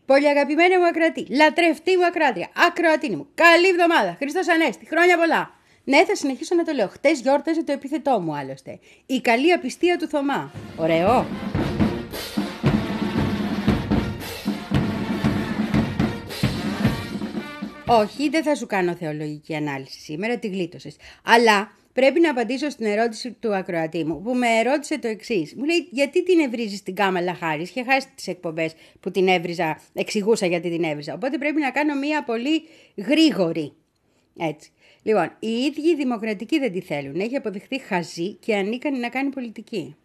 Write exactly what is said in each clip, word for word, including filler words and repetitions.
Πολύ αγαπημένη μου ακροατή, λατρευτή μου ακροάτρια, ακροατίνη μου, καλή εβδομάδα, Χριστός Ανέστη, χρόνια πολλά. Ναι, θα συνεχίσω να το λέω. Χτες γιόρταζε το επίθετό μου άλλωστε. Η καλή απιστία του Θωμά. Ωραίο. Όχι, δεν θα σου κάνω θεολογική ανάλυση σήμερα, τη γλίτωσες. Αλλά πρέπει να απαντήσω στην ερώτηση του ακροατή μου, που με ερώτησε το εξής. Μου λέει, γιατί την ευρίζεις την Κάμαλα Χάρις? Είχε χάσει τις εκπομπές που την έβριζα, εξηγούσα γιατί την έβριζα. Οπότε πρέπει να κάνω μία πολύ γρήγορη. Έτσι. Λοιπόν, οι ίδιοι οι δημοκρατικοί δεν τη θέλουν. Έχει αποδειχθεί χαζή και ανίκανη να κάνει πολιτική.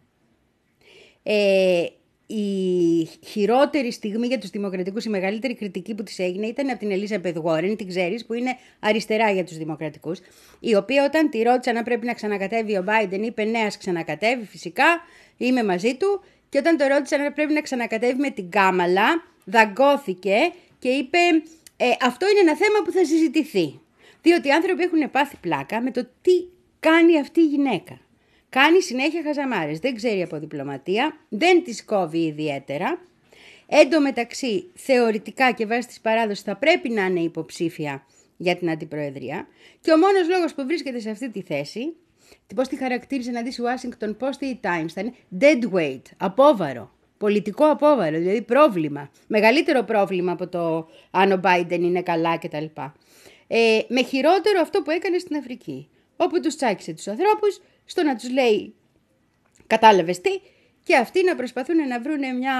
Ε, η χειρότερη στιγμή για τους δημοκρατικούς, η μεγαλύτερη κριτική που της έγινε ήταν από την Ελίζαμπεθ Γουόρεν, την ξέρεις, που είναι αριστερά για τους δημοκρατικούς, η οποία όταν τη ρώτησαν αν πρέπει να ξανακατέβει ο Μπάιντεν, είπε ναι, ας ξανακατέβει, φυσικά, είμαι μαζί του, και όταν το ρώτησαν αν πρέπει να ξανακατέβει με την Κάμαλα, δαγκώθηκε και είπε ε, αυτό είναι ένα θέμα που θα συζητηθεί. Διότι οι άνθρωποι έχουν πάθει πλάκα με το τι κάνει αυτή η γυναίκα. Κάνει συνέχεια χαζαμάρες, δεν ξέρει από διπλωματία, δεν της κόβει ιδιαίτερα. Εν τω μεταξύ, θεωρητικά και βάσει της παράδοσης θα πρέπει να είναι υποψήφια για την αντιπροεδρία. Και ο μόνος λόγος που βρίσκεται σε αυτή τη θέση, πώς τη χαρακτήριζε να δεις Washington Post ή Times, θα είναι dead weight, απόβαρο. Πολιτικό απόβαρο, δηλαδή πρόβλημα. Μεγαλύτερο πρόβλημα από το αν ο Biden είναι καλά κτλ. Ε, με χειρότερο αυτό που έκανε στην Αφρική, όπου τους τσάκισε τους ανθρώπους, στο να τους λέει κατάλαβες τι, και αυτοί να προσπαθούν να βρουν μια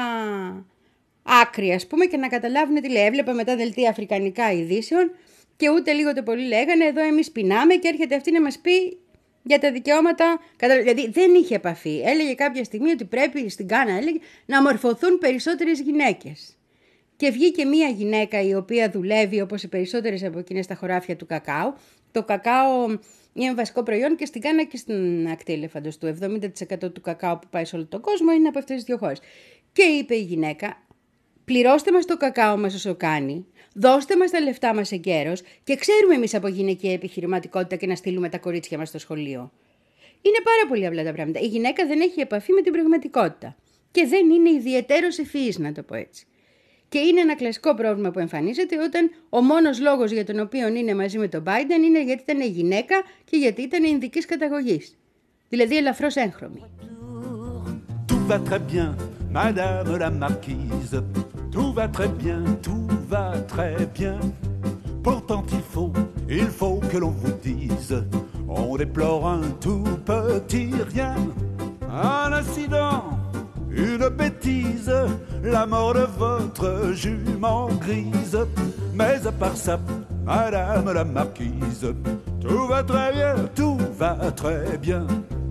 άκρη, ας πούμε, και να καταλάβουν τι λέει. Έβλεπα μετά δελτία αφρικανικά ειδήσεων και ούτε λίγο το πολύ λέγανε εδώ εμείς πεινάμε και έρχεται αυτή να μας πει για τα δικαιώματα. Δηλαδή δεν είχε επαφή. Έλεγε κάποια στιγμή ότι πρέπει στην Γκάνα, έλεγε, να μορφωθούν περισσότερες γυναίκες. Και βγήκε μία γυναίκα η οποία δουλεύει όπως οι περισσότερες από εκείνες στα χωράφια του κακάου. Το κακάο είναι βασικό προϊόν και στην Γκάνα και στην ακτή ελεφαντοστού. Το εβδομήντα τοις εκατό του κακάο που πάει σε όλο τον κόσμο είναι από αυτές τις δύο χώρες. Και είπε η γυναίκα, πληρώστε μας το κακάο μας όσο κάνει, δώστε μας τα λεφτά μας εγκαίρως και ξέρουμε εμείς από γυναικεία επιχειρηματικότητα και να στείλουμε τα κορίτσια μας στο σχολείο. Είναι πάρα πολύ απλά τα πράγματα. Η γυναίκα δεν έχει επαφή με την πραγματικότητα και δεν είναι ιδιαιτέρως ευφυής, να το πω έτσι. Και είναι ένα κλασικό πρόβλημα που εμφανίζεται όταν ο μόνος λόγος για τον οποίο είναι μαζί με τον Biden είναι γιατί ήταν γυναίκα και γιατί ήταν ινδικής καταγωγής. Δηλαδή ελαφρώς έγχρωμη. Tout va très bien, madame la marquise. Tout va très bien, tout va très bien. Pourtant il faut, il faut que l'on vous dise, on déplore un tout petit rien, un incident, une bêtise, la mort de votre jument grise. Mais à part ça, madame la marquise, tout va très bien, tout va très bien.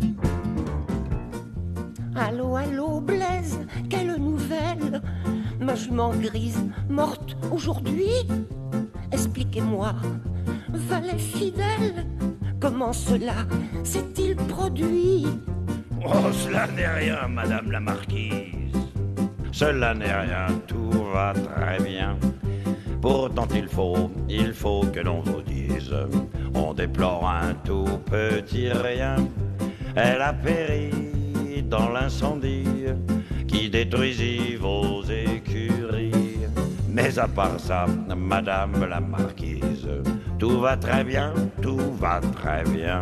Allô, allô, Blaise, quelle nouvelle? Ma jument grise, morte aujourd'hui? Expliquez-moi, valet fidèle, comment cela s'est-il produit? Oh, cela n'est rien, madame la marquise. Cela n'est rien, tout va très bien. Pourtant il faut, il faut que l'on vous dise, on déplore un tout petit rien. Elle a péri dans l'incendie qui détruisit vos écuries. Mais à part ça, madame la marquise, tout va très bien, tout va très bien.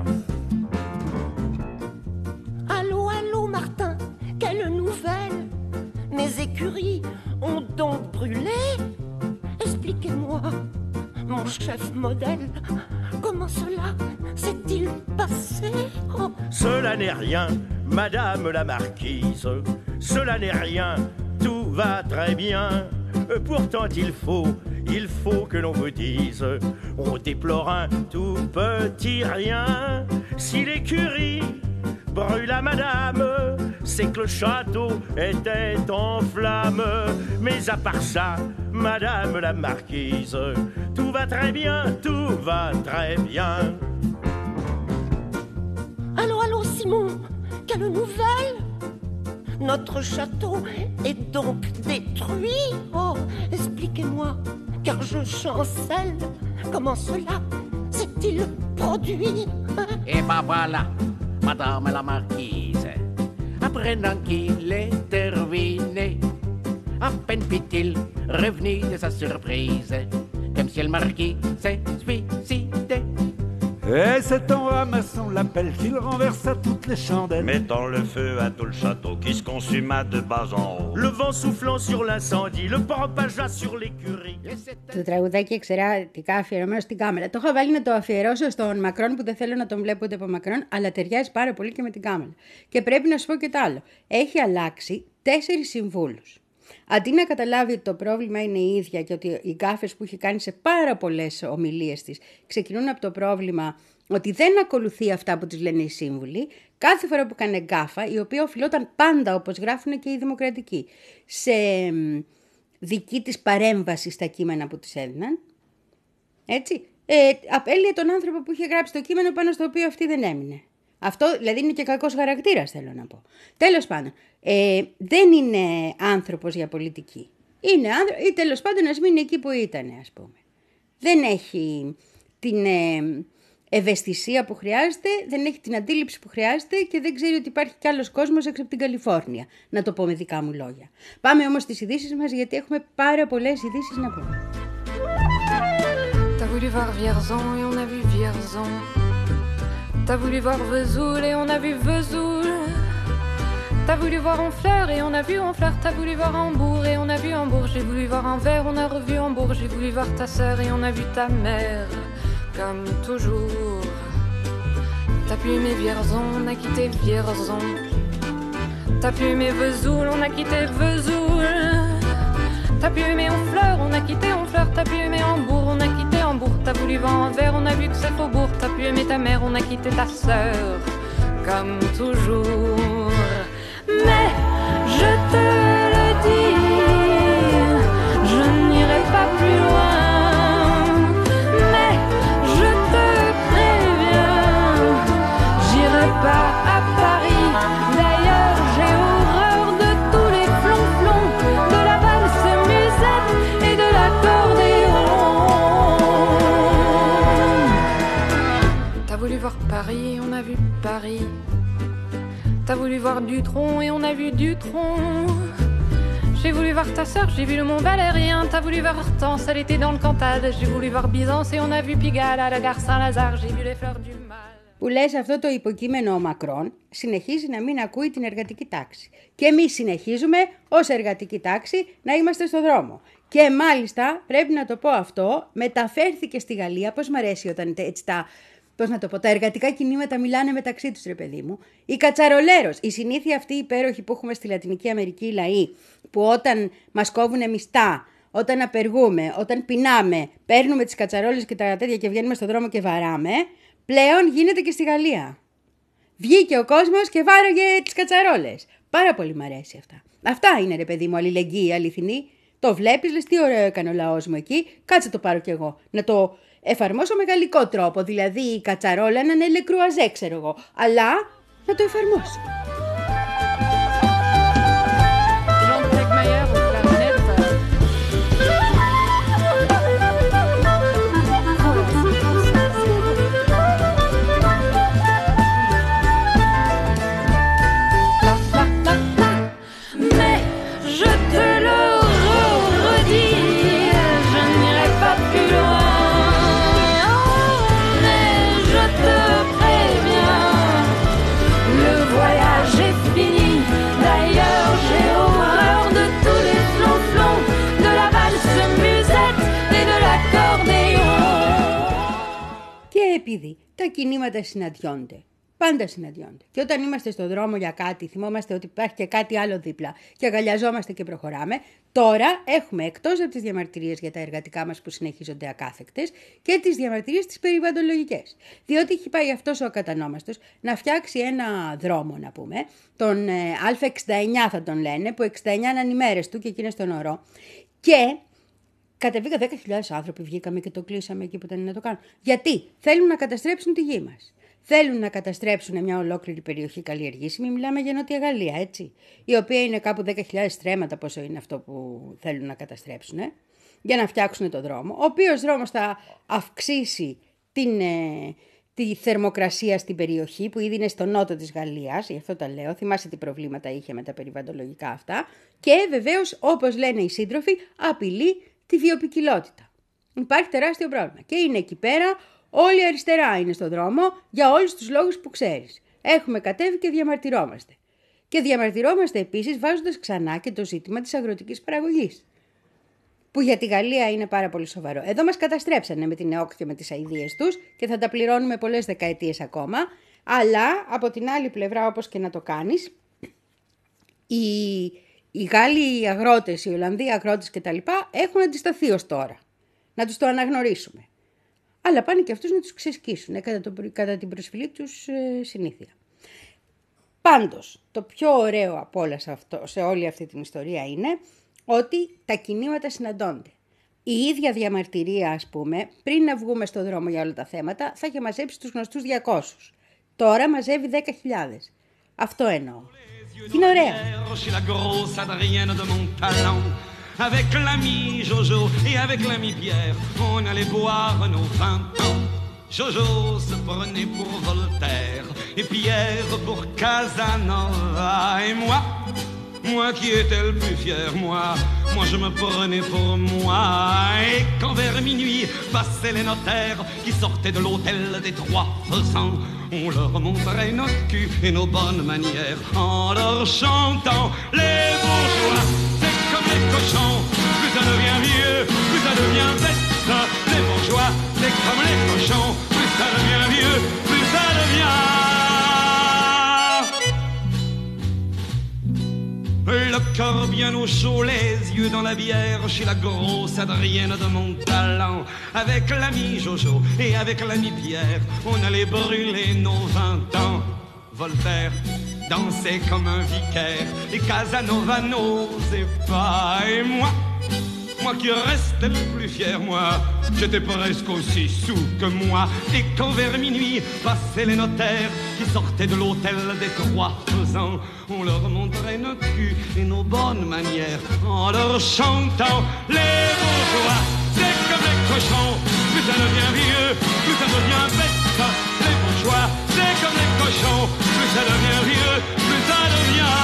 Allô, allô, Martin, quelle nouvelle? Mes écuries ont donc brûlé? Expliquez-moi, mon chef modèle, comment cela s'est-il passé? Oh. Cela n'est rien, madame la marquise, cela n'est rien, tout va très bien. Pourtant il faut, il faut que l'on vous dise, on déplore un tout petit rien. Si l'écurie brûle à madame, c'est que le château était en flammes. Mais à part ça, madame la marquise, tout va très bien, tout va très bien. Allô, allô, Simon, quelle nouvelle? Notre château est donc détruit? Oh, expliquez-moi, car je chancelle. Comment cela s'est-il produit? Et ben voilà, madame la marquise, apprenant qu'il est terminé, à peine fit-il revenue de sa surprise, comme si le marquis s'est suicidé. Et c'est en ramassant la pelle qu'il renversa toutes les chandelles, mettant le feu à tout le château qui se consuma de bas en haut. Le vent soufflant sur l'incendie, le propagea sur l'écurie. Το τραγουδάκι εξαιρετικά αφιερωμένο στην κάμελα. Το έχω βάλει να το αφιερώσω στον Μακρόν που δεν θέλω να τον βλέπω ούτε από Μακρόν, αλλά ταιριάζει πάρα πολύ και με την κάμελα. Και πρέπει να σου πω και το άλλο. Έχει αλλάξει τέσσερις συμβούλους. Αντί να καταλάβει ότι το πρόβλημα είναι η ίδια και ότι οι γκάφες που έχει κάνει σε πάρα πολλές ομιλίες της ξεκινούν από το πρόβλημα ότι δεν ακολουθεί αυτά που της λένε οι σύμβουλοι, κάθε φορά που κάνει γκάφα, η οποία οφειλόταν πάντα, όπως γράφουν και οι δημοκρατικοί, σε δική της παρέμβαση στα κείμενα που της έδιναν, έτσι, ε, απέλυε τον άνθρωπο που είχε γράψει το κείμενο πάνω στο οποίο αυτή δεν έμεινε. Αυτό δηλαδή είναι και κακός χαρακτήρας, θέλω να πω. Τέλος πάντων, ε, δεν είναι άνθρωπος για πολιτική. Είναι άνθρωπο, ή τέλος πάντων ας μείνει εκεί που ήταν, ας πούμε. Δεν έχει την ε, ευαισθησία που χρειάζεται, δεν έχει την αντίληψη που χρειάζεται και δεν ξέρει ότι υπάρχει κι άλλος κόσμος έξω από την Καλιφόρνια, να το πω με δικά μου λόγια. Πάμε όμως στις ειδήσεις μας, γιατί έχουμε πάρα πολλές ειδήσεις να πούμε. T'as voulu voir Vierzon et on a vu Vierzon. T'as voulu voir Vesoul et on a vu Vesoul. T'as voulu voir Honfleur et on a vu Honfleur. T'as voulu voir Hambourg et on a vu Hambourg. J'ai voulu voir Anvers, on a revu Hambourg. J'ai voulu voir ta sœur et on a vu ta mère, comme toujours. T'as pu aimer Vierzon, on a quitté Vierzon. T'as pu aimer Vesoul, on a quitté Vesoul. T'as pu aimer Honfleur, on a quitté Honfleur. T'as pu aimer Hambourg, on a quitté Hambourg. T'as voulu voir Anvers, on a vu que c'est Faubourg. T'as pu aimer ta mère, on a quitté ta sœur, comme toujours. Mais je te le dis, je n'irai pas plus loin. Mais je te préviens, j'irai pas à Paris. D'ailleurs, j'ai horreur de tous les flonflons, de la valse musette et de l'accordéon. T'as voulu voir Paris, on a vu Paris. T'as voulu voir Dutronc et on a vu Dutronc. J'ai voulu voir ta sœur, j'ai vu le Mont Valérien. T'as voulu voir Hortense, elle était dans le Cantal. J'ai voulu voir Byzance et on a vu Pigalle. À la gare Saint-Lazare, j'ai vu les fleurs du mal. Που λες αυτό το υποκείμενο ο Μακρόν συνεχίζει να μην ακούει την εργατική τάξη. Και εμείς συνεχίζουμε ως εργατική τάξη να είμαστε στο δρόμο. Και μάλιστα πρέπει να το πω αυτό, μεταφέρθηκε στη Γαλλία, πώς μ' αρέσει όταν έτσι τα... Πώς να το πω, τα εργατικά κινήματα μιλάνε μεταξύ τους, ρε παιδί μου. Η κατσαρολέρος, η συνήθεια αυτή υπέροχη που έχουμε στη Λατινική Αμερική οι λαοί, που όταν μας κόβουνε μιστά, όταν απεργούμε, όταν πεινάμε, παίρνουμε τις κατσαρόλες και τα τέτοια και βγαίνουμε στον δρόμο και βαράμε, πλέον γίνεται και στη Γαλλία. Βγήκε ο κόσμος και βάραγε τις κατσαρόλες. Πάρα πολύ μ' αρέσει αυτά. Αυτά είναι, ρε παιδί μου, αλληλεγγύη αληθινή. Το βλέπεις, λες τι ωραίο έκανε ο λαός μου εκεί, κάτσε το πάρω κι εγώ. Να το εφαρμόσω με γαλλικό τρόπο, δηλαδή η κατσαρόλα να είναι λεκρουαζέ, ξέρω εγώ, αλλά να το εφαρμόσω. Επειδή τα κινήματα συναντιόνται, πάντα συναντιόνται. Και όταν είμαστε στον δρόμο για κάτι, θυμόμαστε ότι υπάρχει και κάτι άλλο δίπλα και αγκαλιαζόμαστε και προχωράμε. Τώρα έχουμε εκτός από τις διαμαρτυρίες για τα εργατικά μας που συνεχίζονται ακάθεκτες και τις διαμαρτυρίες τις περιβαλλοντολογικές. Διότι έχει πάει αυτός ο ακατανόμαστος να φτιάξει ένα δρόμο, να πούμε, τον ε, Α εξήντα εννιά θα τον λένε, που εξήντα εννιά είναι οι μέρες του και εκεί είναι στον ορό. Και κατεβήκα δέκα χιλιάδες άνθρωποι, βγήκαμε και το κλείσαμε εκεί που ήταν να το κάνουν. Γιατί θέλουν να καταστρέψουν τη γη μας. Θέλουν να καταστρέψουν μια ολόκληρη περιοχή καλλιεργήσιμη. Μιλάμε για Νότια Γαλλία, έτσι. Η οποία είναι κάπου δέκα χιλιάδες στρέμματα, πόσο είναι αυτό που θέλουν να καταστρέψουν, ε? Για να φτιάξουν το δρόμο. Ο οποίος δρόμος θα αυξήσει την, ε, τη θερμοκρασία στην περιοχή, που ήδη είναι στο νότο της Γαλλίας, γι' αυτό τα λέω, θυμάσαι τι προβλήματα είχε με τα περιβαλλοντολογικά αυτά, και βεβαίως, όπως λένε οι σύντροφοι, απειλεί τη βιοποικιλότητα. Υπάρχει τεράστιο πρόβλημα και είναι εκεί πέρα, όλη η αριστερά είναι στον δρόμο για όλους τους λόγους που ξέρεις. Έχουμε κατέβει και διαμαρτυρόμαστε. Και διαμαρτυρόμαστε επίσης βάζοντας ξανά και το ζήτημα της αγροτικής παραγωγής, που για τη Γαλλία είναι πάρα πολύ σοβαρό. Εδώ μας καταστρέψανε με την ΕΟΚ και με τις αηδίες τους και θα τα πληρώνουμε πολλές δεκαετίες ακόμα, αλλά από την άλλη πλευρά, όπως και να το κάνεις, οι, οι Γάλλοι αγρότες, οι Ολλανδοί αγρότες κτλ. Έχουν αντισταθεί ως τώρα. Να τους το αναγνωρίσουμε. Αλλά πάνε και αυτούς να τους ξεσκίσουν κατά, το, κατά την προσφυλή τους ε, συνήθεια. Πάντως, το πιο ωραίο από όλα σε, αυτό, σε όλη αυτή την ιστορία είναι ότι τα κινήματα συναντώνται. Η ίδια διαμαρτυρία, ας πούμε, πριν να βγούμε στο δρόμο για όλα τα θέματα, θα είχε μαζέψει τους γνωστούς διακόσιους. Τώρα μαζεύει δέκα χιλιάδες. Αυτό εννοώ. Είναι ωραία. Avec l'ami Jojo et avec l'ami Pierre, on allait boire nos vingt ans. Jojo se prenait pour Voltaire et Pierre pour Casanova. Et moi, moi qui étais le plus fier, moi, moi je me prenais pour moi. Et quand vers minuit passaient les notaires qui sortaient de l'hôtel des Trois Faisans, on leur montrait nos culs et nos bonnes manières en leur chantant les bourgeois. Les cochons, plus ça devient vieux, plus ça devient bête. Les bourgeois, c'est comme les cochons, plus ça devient vieux, plus ça devient. Le cœur bien au chaud, les yeux dans la bière, chez la grosse Adrienne de Montalent. Avec l'ami Jojo et avec l'ami Pierre, on allait brûler nos vingt ans. Voltaire dansait comme un vicaire et Casanova n'osait pas. Et moi, moi qui restais le plus fier, moi, j'étais presque aussi sous que moi. Et quand vers minuit passaient les notaires qui sortaient de l'hôtel des Trois Faisans, on leur montrait nos culs et nos bonnes manières en leur chantant les bourgeois, c'est comme les cochons, plus ça devient vieux, plus ça devient bête. Les bourgeois, c'est comme les cochons, plus ça devient vieux, plus ça devient.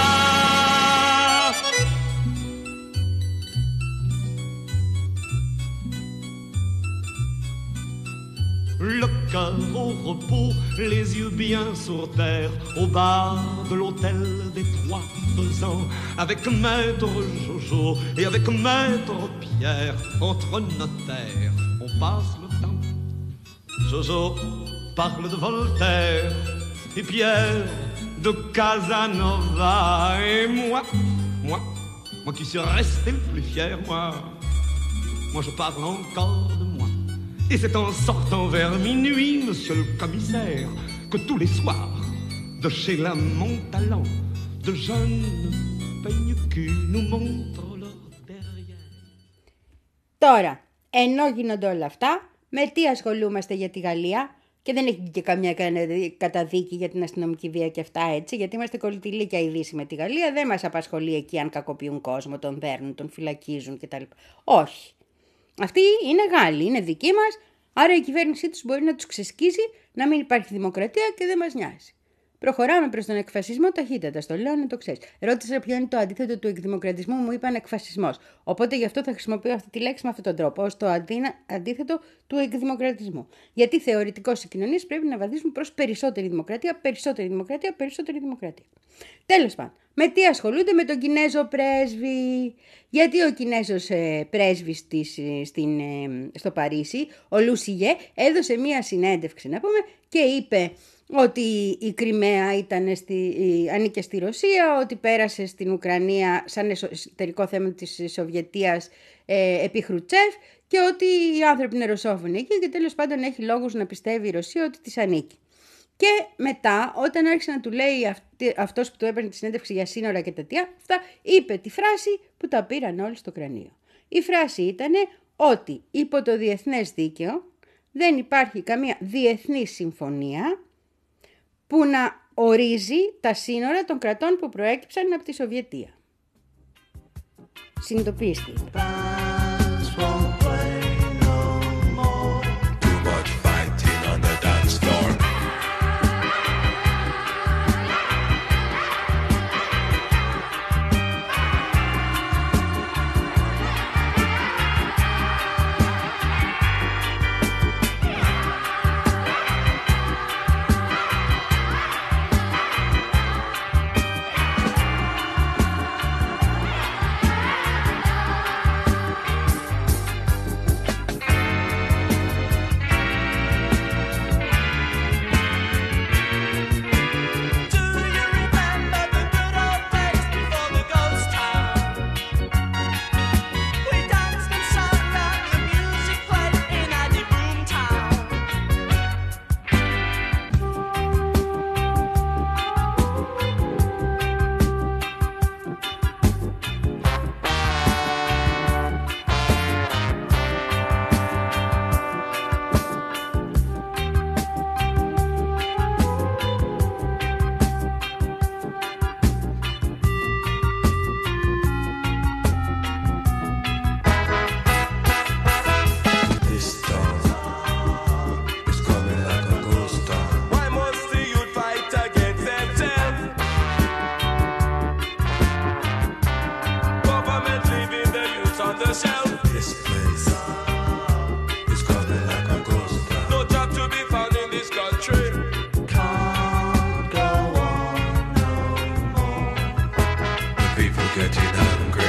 Le cœur au repos, les yeux bien sur terre, au bar de l'hôtel des Trois Faisans, avec maître Jojo et avec maître Pierre, entre notaires, on passe le temps. Jojo parle de Voltaire et Pierre de Casanova. Et moi, moi, moi qui suis resté le plus fier, moi, moi je parle encore de moi. Et c'est en sortant vers minuit, monsieur le commissaire, que tous les soirs, de chez la Montalent, de jeunes peigne-culs nous montrent leur derrière. Τώρα, ενώ γίνονται όλα αυτά, με τι ασχολούμαστε για τη Γαλλία? Και δεν έχει και καμιά καταδίκη για την αστυνομική βία και αυτά, έτσι, γιατί είμαστε κολλητηλίκια η Δύση με τη Γαλλία, δεν μας απασχολεί εκεί αν κακοποιούν κόσμο, τον δέρνουν, τον φυλακίζουν κτλ. Όχι. Αυτοί είναι Γάλλοι, είναι δικοί μας, άρα η κυβέρνησή τους μπορεί να τους ξεσκίσει, να μην υπάρχει δημοκρατία και δεν μας νοιάζει. Προχωράμε προς τον εκφασισμό ταχύτατα, στο λέω να το ξέρεις. Ρώτησα ποιο είναι το αντίθετο του εκδημοκρατισμού, μου είπαν εκφασισμός. Οπότε γι' αυτό θα χρησιμοποιώ αυτή τη λέξη με αυτόν τον τρόπο, ως το αντίθετο του εκδημοκρατισμού. Γιατί θεωρητικώς οι κοινωνίες πρέπει να βαδίσουν προς περισσότερη δημοκρατία, περισσότερη δημοκρατία, περισσότερη δημοκρατία. Τέλος πάντων, με τι ασχολούνται? Με τον Κινέζο πρέσβη. Γιατί ο Κινέζος ε, πρέσβης της, στην, ε, στο Παρίσι, ο Λουσιγέ, έδωσε μία συνέντευξη, να πούμε, και είπε ότι η Κριμαία ήταν στη, ανήκε στη Ρωσία, ότι πέρασε στην Ουκρανία σαν εσωτερικό θέμα της Σοβιετίας ε, επί Χρουτσέφ και ότι οι άνθρωποι είναι ρωσόφωνοι εκεί και τέλος πάντων έχει λόγους να πιστεύει η Ρωσία ότι της ανήκει. Και μετά, όταν άρχισε να του λέει αυτή, αυτός που του έπαιρνε τη συνέντευξη για σύνορα και τέτοια, αυτά, είπε τη φράση που τα πήραν όλοι στο κρανίο. Η φράση ήταν ότι υπό το διεθνές δίκαιο δεν υπάρχει καμία διεθνή συμφωνία που να ορίζει τα σύνορα των κρατών που προέκυψαν από τη Σοβιετία. Συνειδητοποιήστε. Too much fighting on the dance floor. people getting angry.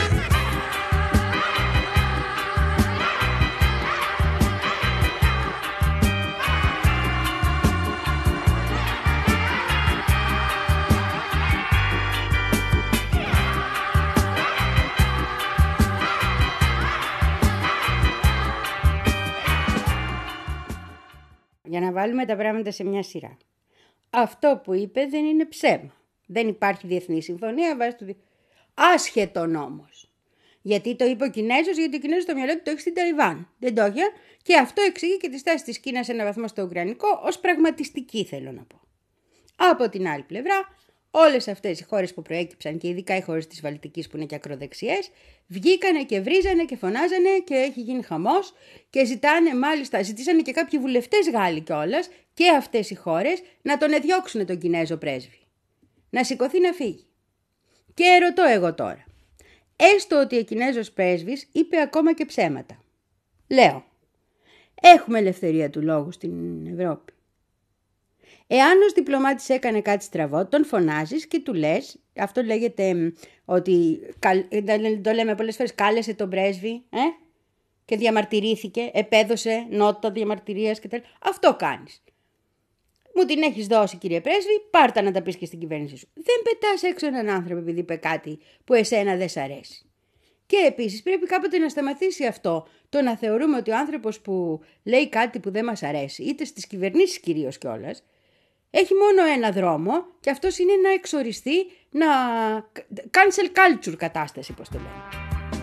Για να βάλουμε τα πράγματα σε μια σειρά. Αυτό που είπε δεν είναι ψέμα. Δεν υπάρχει διεθνή συμφωνία βάσει του... Δι... Άσχετον όμως. Γιατί το είπε ο Κινέζος, γιατί ο Κινέζος στο μυαλό του το έχει στην Ταϊβάν. Δεν το έχει. Και αυτό εξηγεί και τη στάση της Κίνας σε έναν βαθμό στο Ουκρανικό ως πραγματιστική, θέλω να πω. Από την άλλη πλευρά, όλες αυτές οι χώρες που προέκυψαν και ειδικά οι χώρες της Βαλτικής που είναι και ακροδεξιές, βγήκανε και βρίζανε και φωνάζανε και έχει γίνει χαμός και ζητάνε, μάλιστα, ζητήσανε και κάποιοι βουλευτές Γάλλοι κιόλας και αυτές οι χώρες να τον εδιώξουν τον Κινέζο πρέσβη. Να σηκωθεί να φύγει. Και ρωτώ εγώ τώρα, έστω ότι ο Κινέζος πρέσβης είπε ακόμα και ψέματα. Λέω, έχουμε ελευθερία του λόγου στην Ευρώπη. Εάν ως διπλωμάτης έκανε κάτι στραβό, τον φωνάζεις και του λες, αυτό λέγεται ότι, το λέμε πολλές φορές, κάλεσε τον πρέσβη ε, και διαμαρτυρήθηκε, επέδωσε νότα διαμαρτυρίας κτλ. Αυτό κάνεις. Μου την έχεις δώσει, κύριε πρέσβη, πάρτα να τα πεις και στην κυβέρνηση σου. Δεν πετάς έξω έναν άνθρωπο επειδή είπε κάτι που εσένα δεν σ' αρέσει. Και επίσης πρέπει κάποτε να σταματήσει αυτό, το να θεωρούμε ότι ο άνθρωπος που λέει κάτι που δεν μας αρέσει, είτε στις κυβερνήσεις κυρίως κιόλας, έχει μόνο ένα δρόμο και αυτός είναι να εξοριστεί, να cancel culture κατάσταση, πώς το λένε.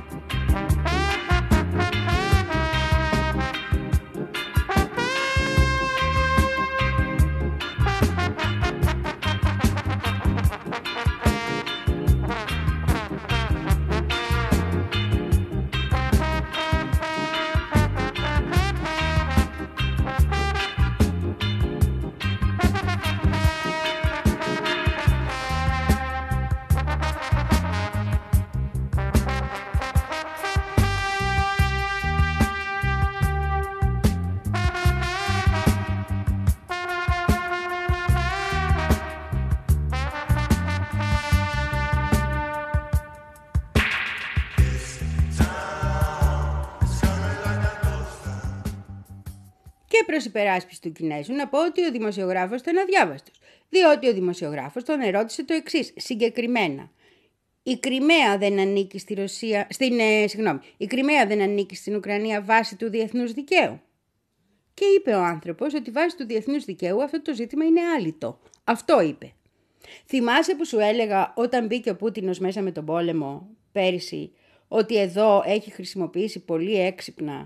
Και προς υπεράσπιση του Κινέζου να πω ότι ο δημοσιογράφος ήταν αδιάβαστος, διότι ο δημοσιογράφος τον ερώτησε το εξής, συγκεκριμένα. Η Κριμαία δεν ανήκει στη Ρωσία, στην, ε, συγγνώμη, η Κριμαία δεν ανήκει στην Ουκρανία βάσει του διεθνούς δικαίου. Και είπε ο άνθρωπος ότι βάσει του διεθνούς δικαίου αυτό το ζήτημα είναι άλυτο. Αυτό είπε. Θυμάσαι που σου έλεγα όταν μπήκε ο Πούτινος μέσα με τον πόλεμο πέρυσι, ότι εδώ έχει χρησιμοποιήσει πολύ έξυπνα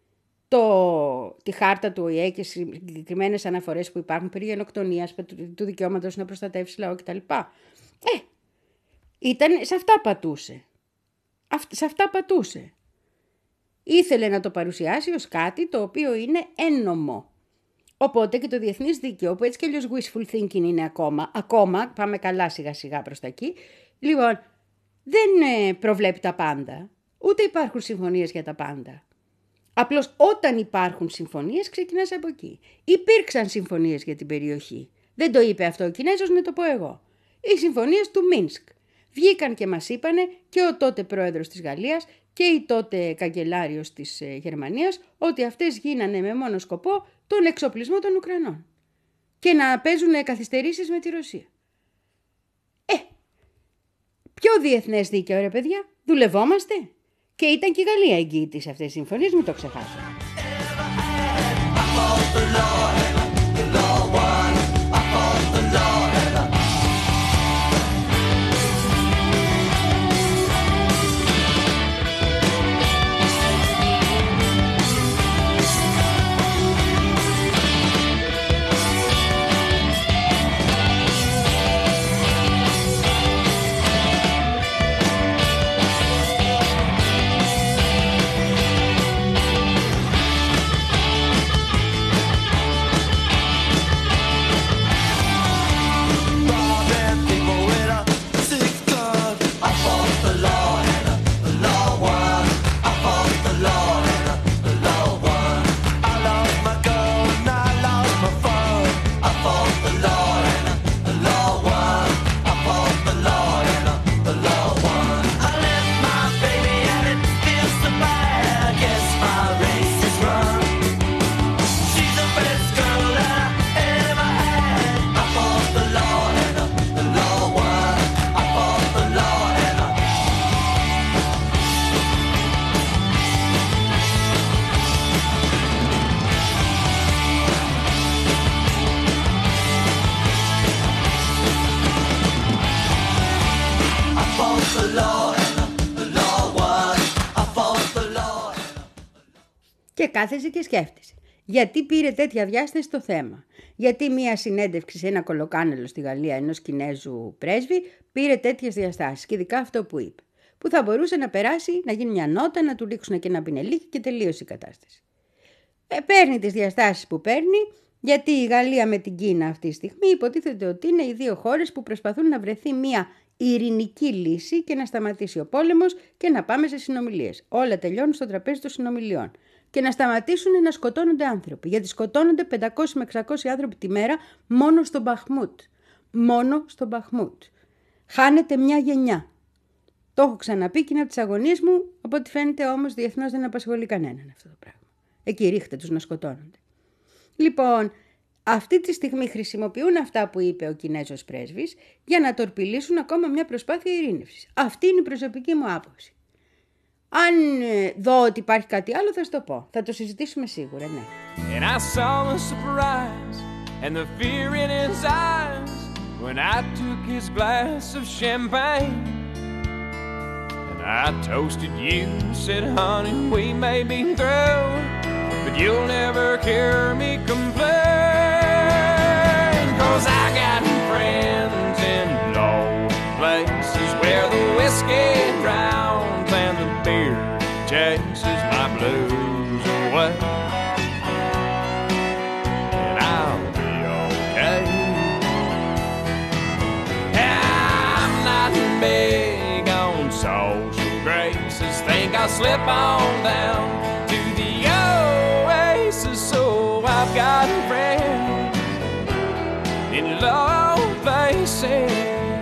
το, τη χάρτα του Ο Ε και συγκεκριμένες αναφορές που υπάρχουν περί γενοκτονίας, του δικαιώματος να προστατεύσει λαό κτλ. Ε, ήταν, σε αυτά πατούσε. Σε αυτά πατούσε. Ήθελε να το παρουσιάσει ως κάτι το οποίο είναι έννομο. Οπότε και το διεθνής δίκαιο, που έτσι κι αλλιώς wishful thinking είναι ακόμα, ακόμα, πάμε καλά σιγά σιγά προς τα εκεί, λοιπόν, δεν προβλέπει τα πάντα, ούτε υπάρχουν συμφωνίες για τα πάντα. Απλώς όταν υπάρχουν συμφωνίες ξεκινάς από εκεί. Υπήρξαν συμφωνίες για την περιοχή. Δεν το είπε αυτό ο Κινέζος, να το πω εγώ. Οι συμφωνίες του Μίνσκ. Βγήκαν και μας είπανε και ο τότε πρόεδρος της Γαλλίας και η τότε καγκελάριος της Γερμανίας ότι αυτές γίνανε με μόνο σκοπό τον εξοπλισμό των Ουκρανών και να παίζουν καθυστερήσεις με τη Ρωσία. Ε, πιο διεθνές δίκαιο ρε παιδιά, δουλευόμαστε. Και ήταν και η Γαλλία εγγύητη σε αυτές τις συμφωνίες, μην το ξεχάσουμε. Και κάθεσαι και σκέφτεσαι. Γιατί πήρε τέτοια διάσταση το θέμα. Γιατί μία συνέντευξη σε ένα κολοκάνελο στη Γαλλία ενός Κινέζου πρέσβη πήρε τέτοιες διαστάσεις. Και ειδικά αυτό που είπε. Που θα μπορούσε να περάσει, να γίνει μια νότα, να του ρίξουν και ένα πινελίκι και τελείωσε η κατάσταση. Ε, παίρνει τις διαστάσεις που παίρνει, γιατί η Γαλλία με την Κίνα αυτή τη στιγμή υποτίθεται ότι είναι οι δύο χώρες που προσπαθούν να βρεθεί μια ειρηνική λύση και να σταματήσει ο πόλεμος και να πάμε σε συνομιλίες. Όλα τελειώνουν στο τραπέζι των συνομιλιών. Και να σταματήσουν να σκοτώνονται άνθρωποι. Γιατί σκοτώνονται πεντακόσιοι με εξακόσιοι άνθρωποι τη μέρα μόνο στον Μπαχμούτ. Μόνο στον Μπαχμούτ. Χάνεται μια γενιά. Το έχω ξαναπεί και είναι από τις αγωνίες μου, από ό,τι φαίνεται όμως διεθνώς δεν απασχολεί κανέναν αυτό το πράγμα. Εκεί ρίχτε τους να σκοτώνονται. Λοιπόν, αυτή τη στιγμή χρησιμοποιούν αυτά που είπε ο Κινέζος πρέσβης για να τορπιλήσουν ακόμα μια προσπάθεια ειρήνευσης. Αυτή είναι η προσωπική μου άποψη. Αν δω ότι υπάρχει κάτι άλλο θα σου το πω. Θα το συζητήσουμε σίγουρα, ναι. And I saw the surprise and the fear in his eyes when I took his glass of champagne. And I toasted you, said, honey, we may be through, but you'll never hear me complain. 'Cause I got friends in low places where the whiskey drowns and the beer chases my blues away. And I'll be okay. I'm not big on social graces. Think I'll slip on down to the oasis. So I've got friends in low places.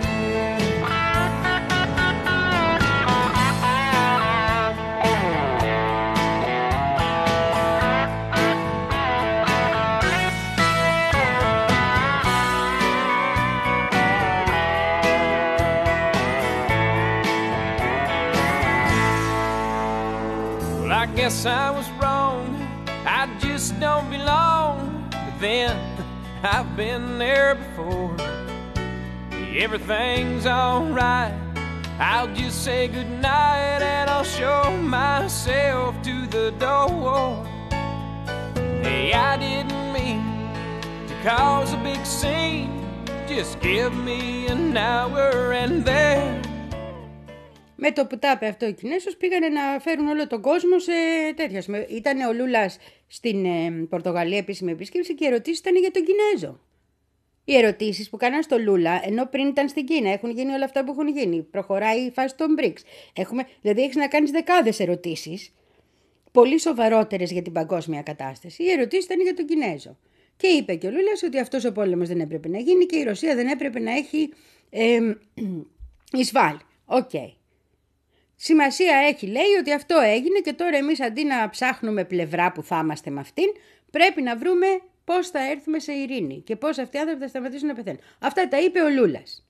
I guess I was wrong, I just don't belong. But then, I've been there before. Everything's alright, I'll just say goodnight and I'll show myself to the door. Hey, I didn't mean to cause a big scene. Just give me an hour and then. Με το που τα είπε αυτό ο Κινέζος πήγανε να φέρουν όλο τον κόσμο σε τέτοια. Ήταν ο Λούλας στην ε, Πορτογαλία επίσημη επίσκεψη και οι ερωτήσεις ήταν για τον Κινέζο. Οι ερωτήσεις που κάναν στο Λούλα, ενώ πριν ήταν στην Κίνα, έχουν γίνει όλα αυτά που έχουν γίνει. Προχωράει η φάση των μπρικς. Έχουμε, δηλαδή έχεις να κάνεις δεκάδες ερωτήσεις, πολύ σοβαρότερες για την παγκόσμια κατάσταση. Οι ερωτήσεις ήταν για τον Κινέζο. Και είπε και ο Λούλας ότι αυτός ο πόλεμος δεν έπρεπε να γίνει και η Ρωσία δεν έπρεπε να έχει ε, εισβάλει. Οκ. Okay. Σημασία έχει, λέει, ότι αυτό έγινε και τώρα εμείς αντί να ψάχνουμε πλευρά που θα είμαστε με αυτήν, πρέπει να βρούμε πώς θα έρθουμε σε ειρήνη και πώς αυτοί οι άνθρωποι θα σταματήσουν να πεθαίνουν. Αυτά τα είπε ο Λούλας.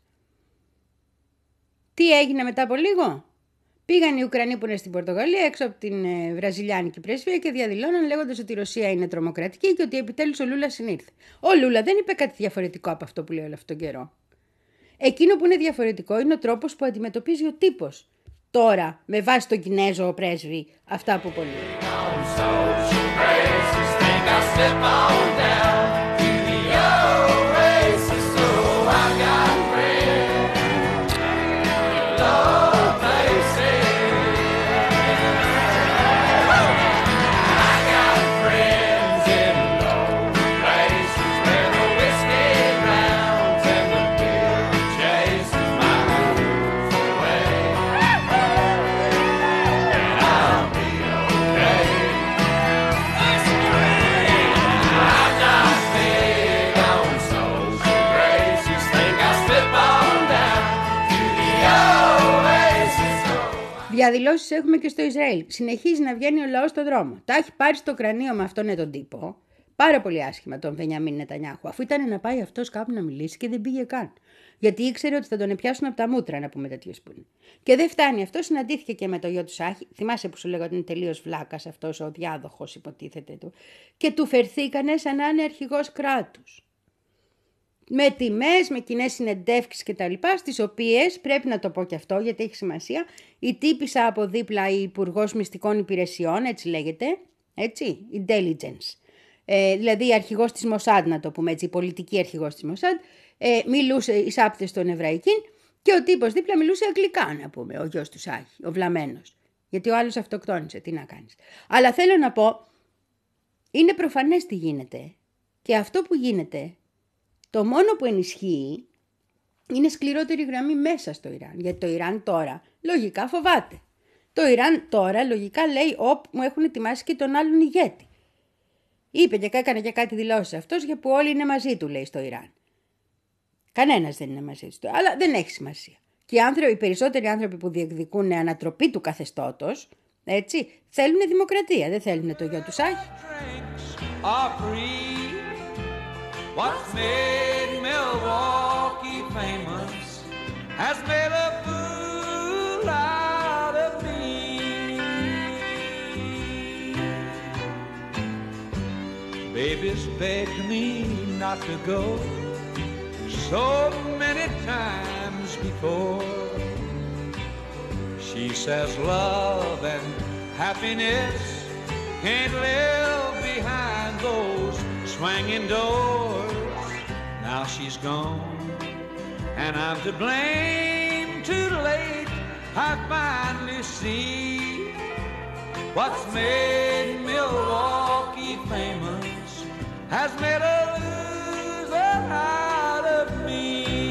Τι έγινε μετά από λίγο? Πήγαν οι Ουκρανοί που είναι στην Πορτογαλία έξω από την ε, Βραζιλιάνικη πρεσβεία και διαδηλώναν λέγοντας ότι η Ρωσία είναι τρομοκρατική και ότι επιτέλους ο Λούλας συνήρθε. Ο Λούλα δεν είπε κάτι διαφορετικό από αυτό που λέει όλο αυτόν τον καιρό. Εκείνο που είναι διαφορετικό είναι ο τρόπος που αντιμετωπίζει ο τύπος. Τώρα, με βάση τον Κινέζο πρέσβη, αυτά που πολύ. Διαδηλώσεις έχουμε και στο Ισραήλ. Συνεχίζει να βγαίνει ο λαός στον δρόμο. Τα έχει πάρει στο κρανίο με αυτόν τον τύπο. Πάρα πολύ άσχημα τον Βενιαμίν Νετανιάχου. Αφού ήταν να πάει αυτός κάπου να μιλήσει και δεν πήγε καν. Γιατί ήξερε ότι θα τον πιάσουν από τα μούτρα, να πούμε τέτοιες που είναι. Και δεν φτάνει αυτό, συναντήθηκε και με το γιο του Σάχη. Θυμάσαι που σου λέγω ότι είναι τελείως βλάκας αυτός ο διάδοχος, υποτίθεται του. Και του φερθήκανε σαν να είναι αρχηγός κράτους. Με τιμές, με κοινές συνεντεύξεις κτλ. Στις οποίες, πρέπει να το πω και αυτό γιατί έχει σημασία, η τύπισσα από δίπλα, η Υπουργός Μυστικών Υπηρεσιών, έτσι λέγεται, έτσι, intelligence. Ε, δηλαδή αρχηγός της Μοσάντ, να το πούμε έτσι, η πολιτική αρχηγός της Μοσάντ, ε, μιλούσε εισάπτε στον Εβραϊκήν και ο τύπος δίπλα μιλούσε αγγλικά, να πούμε, ο γιος του Σάχη, ο βλαμμένος. Γιατί ο άλλος αυτοκτόνησε, τι να κάνεις. Αλλά θέλω να πω, είναι προφανές τι γίνεται. Και αυτό που γίνεται, το μόνο που ενισχύει, είναι σκληρότερη γραμμή μέσα στο Ιράν. Γιατί το Ιράν τώρα λογικά φοβάται. Το Ιράν τώρα λογικά λέει, όπ, μου έχουν ετοιμάσει και τον άλλον ηγέτη. Είπε και έκανε και κάτι δηλώσεις αυτός για που όλοι είναι μαζί του, λέει, στο Ιράν. Κανένας δεν είναι μαζί του, αλλά δεν έχει σημασία. Και οι, άνθρωποι, οι περισσότεροι άνθρωποι που διεκδικούν ανατροπή του καθεστώτος, έτσι, θέλουν δημοκρατία, δεν θέλουν το γιο του Σάχη. What's made Milwaukee famous has made a fool out of me. Baby's begged me not to go so many times before. She says love and happiness can't live behind those swinging doors. Now she's gone and I'm to blame. Too late I finally see what's made Milwaukee famous has made a loser out of me.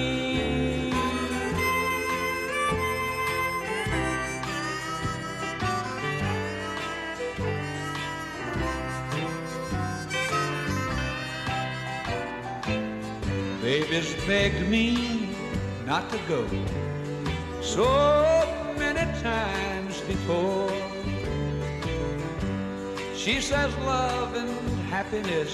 Baby's begged me not to go so many times before. She says love and happiness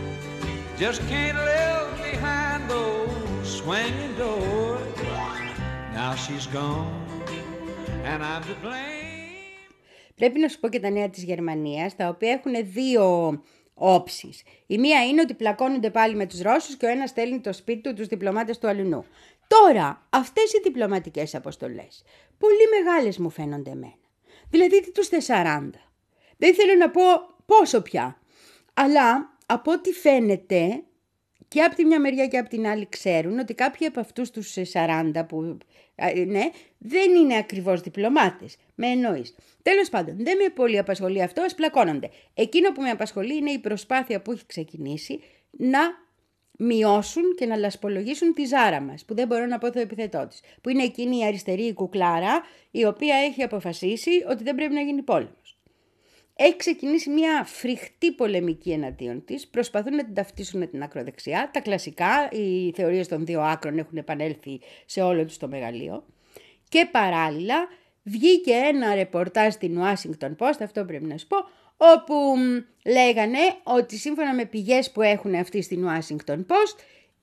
just can't live behind those swinging doors. Now she's gone and I'm to blame. Πρέπει να σου πω και τα νέα της Γερμανίας, τα οποία έχουν δύο όψεις. Η μία είναι ότι πλακώνονται πάλι με τους Ρώσους και ο ένας στέλνει το σπίτι του τους διπλωμάτες του αλουνού. Τώρα, αυτές οι διπλωματικές αποστολές, πολύ μεγάλες μου φαίνονται εμένα. Δηλαδή τι τους σαράντα. Δεν θέλω να πω πόσο πια. Αλλά από ό,τι φαίνεται και από τη μια μεριά και από την άλλη ξέρουν ότι κάποιοι από αυτούς τους σαράντα που ναι, δεν είναι ακριβώς διπλωμάτες. Με εννοείς. Τέλος πάντων, δεν με πολύ απασχολεί αυτό, ας πλακώνονται. Εκείνο που με απασχολεί είναι η προσπάθεια που έχει ξεκινήσει να μειώσουν και να λασπολογήσουν τη Ζάρα μας, που δεν μπορώ να πω το επιθετό της, που είναι εκείνη η αριστερή η κουκλάρα, η οποία έχει αποφασίσει ότι δεν πρέπει να γίνει πόλεμος. Έχει ξεκινήσει μια φρικτή πολεμική εναντίον της, προσπαθούν να την ταυτίσουν με την ακροδεξιά, τα κλασικά, οι θεωρίες των δύο άκρων έχουν επανέλθει σε όλο τους το μεγαλείο και παράλληλα βγήκε ένα ρεπορτάζ στην Washington Post, αυτό πρέπει να σου πω, όπου λέγανε ότι σύμφωνα με πηγές που έχουν αυτοί στην Washington Post,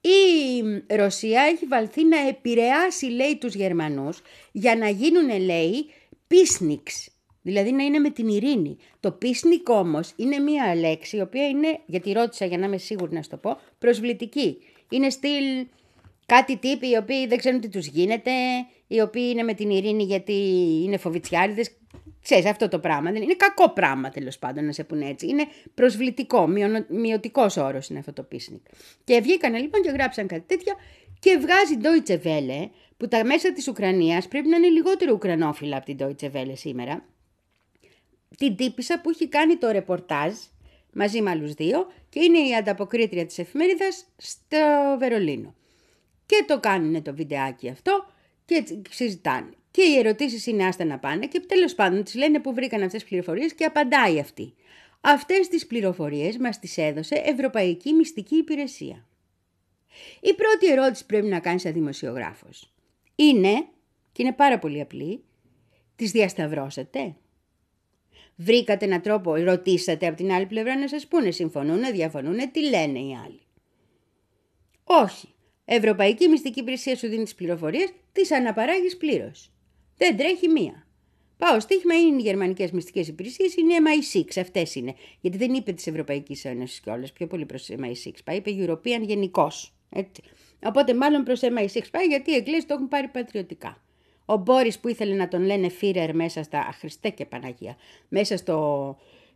η Ρωσία έχει βαλθεί να επηρεάσει, λέει, τους Γερμανούς για να γίνουν, λέει, πίσνιξ. Δηλαδή να είναι με την ειρήνη. Το πίσνικ όμως είναι μία λέξη η οποία είναι, γιατί ρώτησα για να είμαι σίγουρη να σου το πω, προσβλητική. Είναι στυλ κάτι τύποι οι οποίοι δεν ξέρουν τι τους γίνεται, οι οποίοι είναι με την ειρήνη γιατί είναι φοβιτσιάριδες. Ξέρεις αυτό το πράγμα. Είναι κακό πράγμα τέλος πάντων να σε πούνε έτσι. Είναι προσβλητικό, μειωτικός όρος είναι αυτό το πίσνικ. Και βγήκανε λοιπόν και γράψαν κάτι τέτοια και βγάζει Deutsche Welle, που τα μέσα της Ουκρανίας πρέπει να είναι λιγότερο ουκρανόφιλα από την Deutsche Welle σήμερα. Την τύπισσα που έχει κάνει το ρεπορτάζ μαζί με άλλους δύο και είναι η ανταποκρίτρια της εφημερίδας στο Βερολίνο. Και το κάνουν το βιντεάκι αυτό και συζητάνε. Και οι ερωτήσεις είναι άστα να πάνε και τέλος πάντων τις λένε που βρήκαν αυτές τις πληροφορίες και απαντάει αυτή. Αυτές τις πληροφορίες μας τις έδωσε Ευρωπαϊκή Μυστική Υπηρεσία. Η πρώτη ερώτηση που πρέπει να κάνεις σαν δημοσιογράφος είναι, και είναι πάρα πολύ απλή, τις διασταυρώσατε? Βρήκατε έναν τρόπο, ρωτήσατε από την άλλη πλευρά να σας πούνε, συμφωνούν, διαφωνούν, τι λένε οι άλλοι? Όχι. Ευρωπαϊκή Μυστική Υπηρεσία σου δίνει τις πληροφορίες, τις αναπαράγεις πλήρως. Δεν τρέχει μία. Πάω στοίχημα, είναι οι γερμανικές μυστικές υπηρεσίες, είναι εμ άι εξ, αυτές είναι. Γιατί δεν είπε της Ευρωπαϊκής Ένωσης κιόλας, πιο πολύ προς εμ άι εξ πάει, είπε European γενικώς. Έτσι. Οπότε μάλλον προς εμ άι εξ πάει, γιατί οι Εγγλέζοι το έχουν πάρει πατριωτικά. Ο Μπόρις που ήθελε να τον λένε Φίρερ μέσα στα, Χριστέ και Παναγία, μέσα στο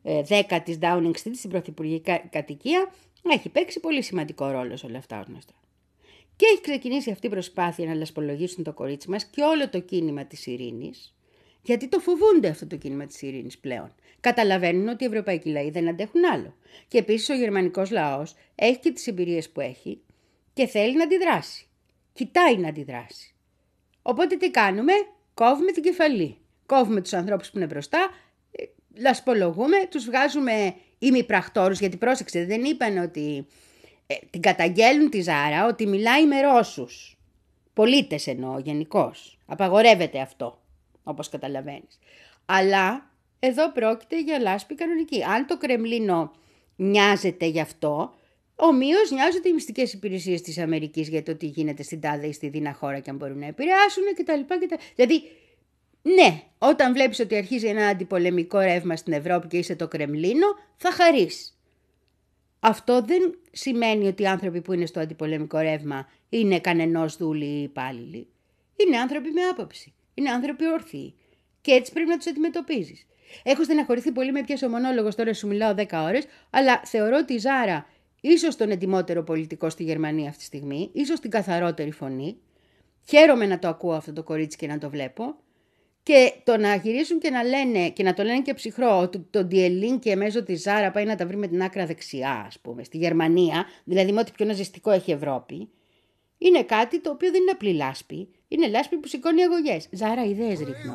δέκα της Downing Street στην πρωθυπουργική κατοικία, έχει παίξει πολύ σημαντικό ρόλο σε όλα αυτά γνωστά. Και έχει ξεκινήσει αυτή η προσπάθεια να λασπολογήσουν το κορίτσι μας και όλο το κίνημα της ειρήνης, γιατί το φοβούνται αυτό το κίνημα της ειρήνης πλέον. Καταλαβαίνουν ότι οι ευρωπαϊκοί λαοί δεν αντέχουν άλλο. Και επίσης ο γερμανικός λαός έχει και τις εμπειρίες που έχει και θέλει να αντιδράσει. Κοιτάει να αντιδράσει. Οπότε τι κάνουμε? Κόβουμε την κεφαλή. Κόβουμε τους ανθρώπους που είναι μπροστά, λασπολογούμε, τους βγάζουμε ημιπραχτόρους, γιατί πρόσεξε, δεν είπαν ότι ε, την καταγγέλνουν τη Ζάρα ότι μιλάει με Ρώσους. Πολίτες εννοώ γενικώς. Απαγορεύεται αυτό, όπως καταλαβαίνεις. Αλλά εδώ πρόκειται για λάσπη κανονική. Αν το Κρεμλίνο νοιάζεται γι' αυτό, ομοίως νοιάζονται οι μυστικές υπηρεσίες της Αμερικής για το τι γίνεται στην τάδε ή στη δίνα χώρα και αν μπορούν να επηρεάσουν κτλ. Δηλαδή, ναι, όταν βλέπεις ότι αρχίζει ένα αντιπολεμικό ρεύμα στην Ευρώπη και είσαι το Κρεμλίνο, θα χαρείς. Αυτό δεν σημαίνει ότι οι άνθρωποι που είναι στο αντιπολεμικό ρεύμα είναι κανενός δούλοι ή υπάλληλοι. Είναι άνθρωποι με άποψη. Είναι άνθρωποι ορθοί. Και έτσι πρέπει να τους αντιμετωπίζεις. Έχω στεναχωρηθεί πολύ, με πιάσε ο μονόλογος, τώρα σου μιλάω δέκα ώρες, αλλά θεωρώ ότι η Ζάρα ίσως τον ετοιμότερο πολιτικό στη Γερμανία αυτή τη στιγμή, ίσως την καθαρότερη φωνή. Χαίρομαι να το ακούω αυτό το κορίτσι και να το βλέπω. Και το να γυρίσουν και να λένε, και να το λένε και ψυχρό, ότι το Ντιελίν και μέσω της Ζάρα πάει να τα βρει με την άκρα δεξιά, ας πούμε, στη Γερμανία, δηλαδή με ό,τι πιο ναζιστικό έχει η Ευρώπη, είναι κάτι το οποίο δεν είναι απλή λάσπη. Είναι λάσπη που σηκώνει αγωγές. Ζάρα, ιδέες ρίχνω.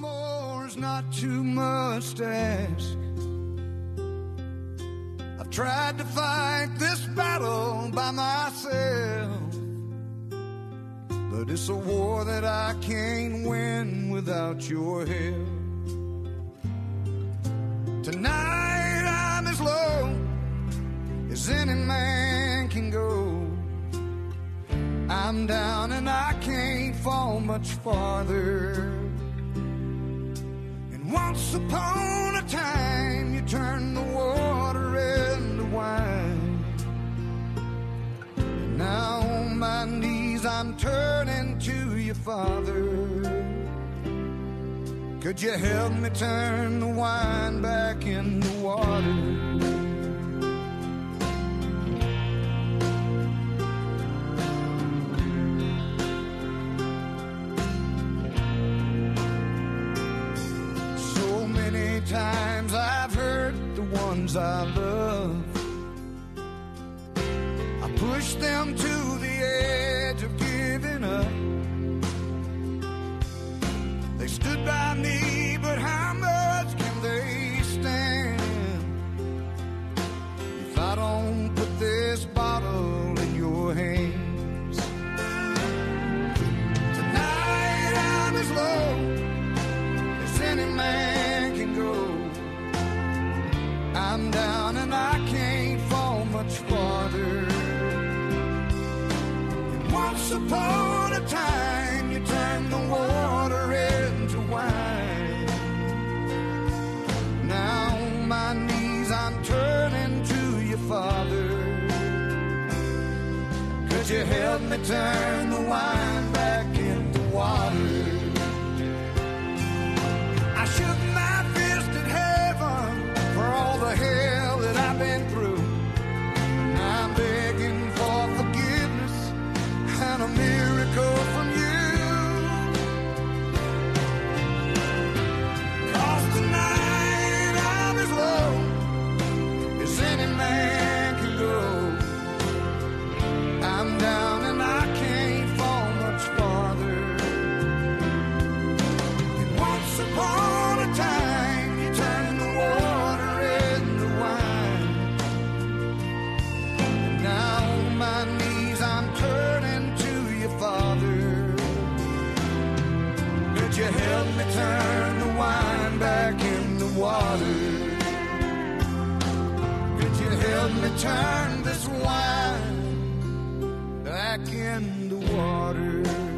I've tried to fight this battle by myself, but it's a war that I can't win without your help. Tonight I'm as low as any man can go. I'm down and I can't fall much farther. And once upon a time you turned the water into wine. And now on my knees I'm turning to you, Father. Could you help me turn the wine back into water? Times I've hurt the ones I love. I pushed them to the edge of giving up. They stood by me, but how much can they stand if I don't put this bottle in your hands? Tonight I'm as low as any man can go. I'm down and I can't fall much farther. And once upon a time you turned the water into wine. Now on my knees I'm turning to you, Father. Could you help me turn the wine back into water? I shook my fist at heaven for all the hell that I've been through. I'm begging for forgiveness and a miracle from you. 'Cause tonight I'm as low as any man can go. I'm down and I can't fall much farther. And once upon a time you turned the water into wine. And now on my knees I'm turning to you, Father. Could you help me turn the wine back into water? Could you help me turn this wine back into water?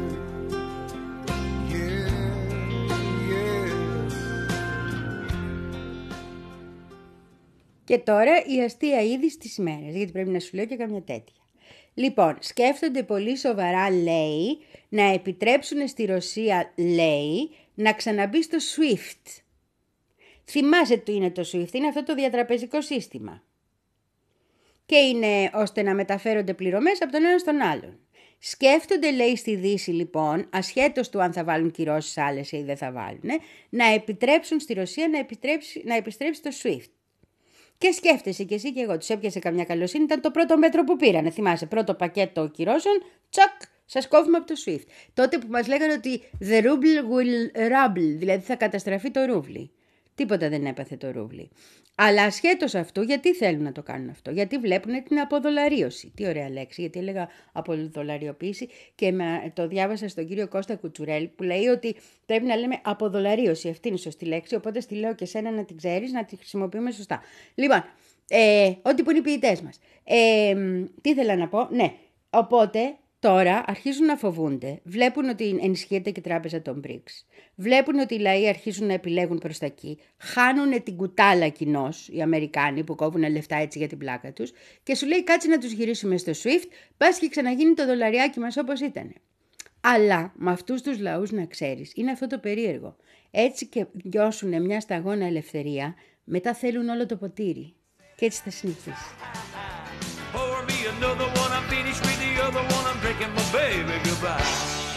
Και τώρα η αστεία είδηση της ημέρας, γιατί πρέπει να σου λέω και καμιά τέτοια. Λοιπόν, σκέφτονται πολύ σοβαρά, λέει, να επιτρέψουν στη Ρωσία, λέει, να ξαναμπεί στο σουίφτ. Θυμάσαι τι είναι το SWIFT, είναι αυτό το διατραπεζικό σύστημα. Και είναι ώστε να μεταφέρονται πληρωμές από τον ένα στον άλλον. Σκέφτονται, λέει, στη Δύση, λοιπόν, ασχέτως του αν θα βάλουν κυρώσεις άλλες ή δεν θα βάλουν, να επιτρέψουν στη Ρωσία να, να επιστρέψει το SWIFT. Και σκέφτεσαι κι εσύ και εγώ, τους έπιασε καμιά καλοσύνη, ήταν το πρώτο μέτρο που πήρανε. Θυμάσαι, πρώτο πακέτο κυρώσεων, τσακ, σας κόβουμε από το SWIFT. Τότε που μας λέγανε ότι the ruble will rubble, δηλαδή θα καταστραφεί το ρούβλι. Τίποτα δεν έπαθε το ρούβλι. Αλλά ασχέτως αυτού, γιατί θέλουν να το κάνουν αυτό? Γιατί βλέπουν την αποδολαρίωση. Τι ωραία λέξη, γιατί έλεγα αποδολαριοποίηση και με, το διάβασα στον κύριο Κώστα Κουτσουρέλη που λέει ότι πρέπει να λέμε αποδολαρίωση. Αυτή είναι η σωστή λέξη, οπότε στη λέω και σένα να την ξέρεις, να τη χρησιμοποιούμε σωστά. Λοιπόν, ε, ό,τι που είναι οι ποιητές μας. Ε, τι ήθελα να πω, ναι, οπότε... Τώρα αρχίζουν να φοβούνται, βλέπουν ότι ενισχύεται και η τράπεζα των μπρικς, βλέπουν ότι οι λαοί αρχίζουν να επιλέγουν προς τα εκεί, χάνουν την κουτάλα κοινώς οι Αμερικάνοι που κόβουν λεφτά έτσι για την πλάκα τους και σου λέει κάτσε να τους γυρίσουμε στο SWIFT, πας και ξαναγίνει το δολαριάκι μας όπως ήταν. Αλλά με αυτούς τους λαούς να ξέρεις, είναι αυτό το περίεργο. Έτσι και γιώσουν μια σταγόνα ελευθερία, μετά θέλουν όλο το ποτήρι και έτσι θα συνεχίσει. Another one, I'm finished with the other one, I'm drinking my baby goodbye.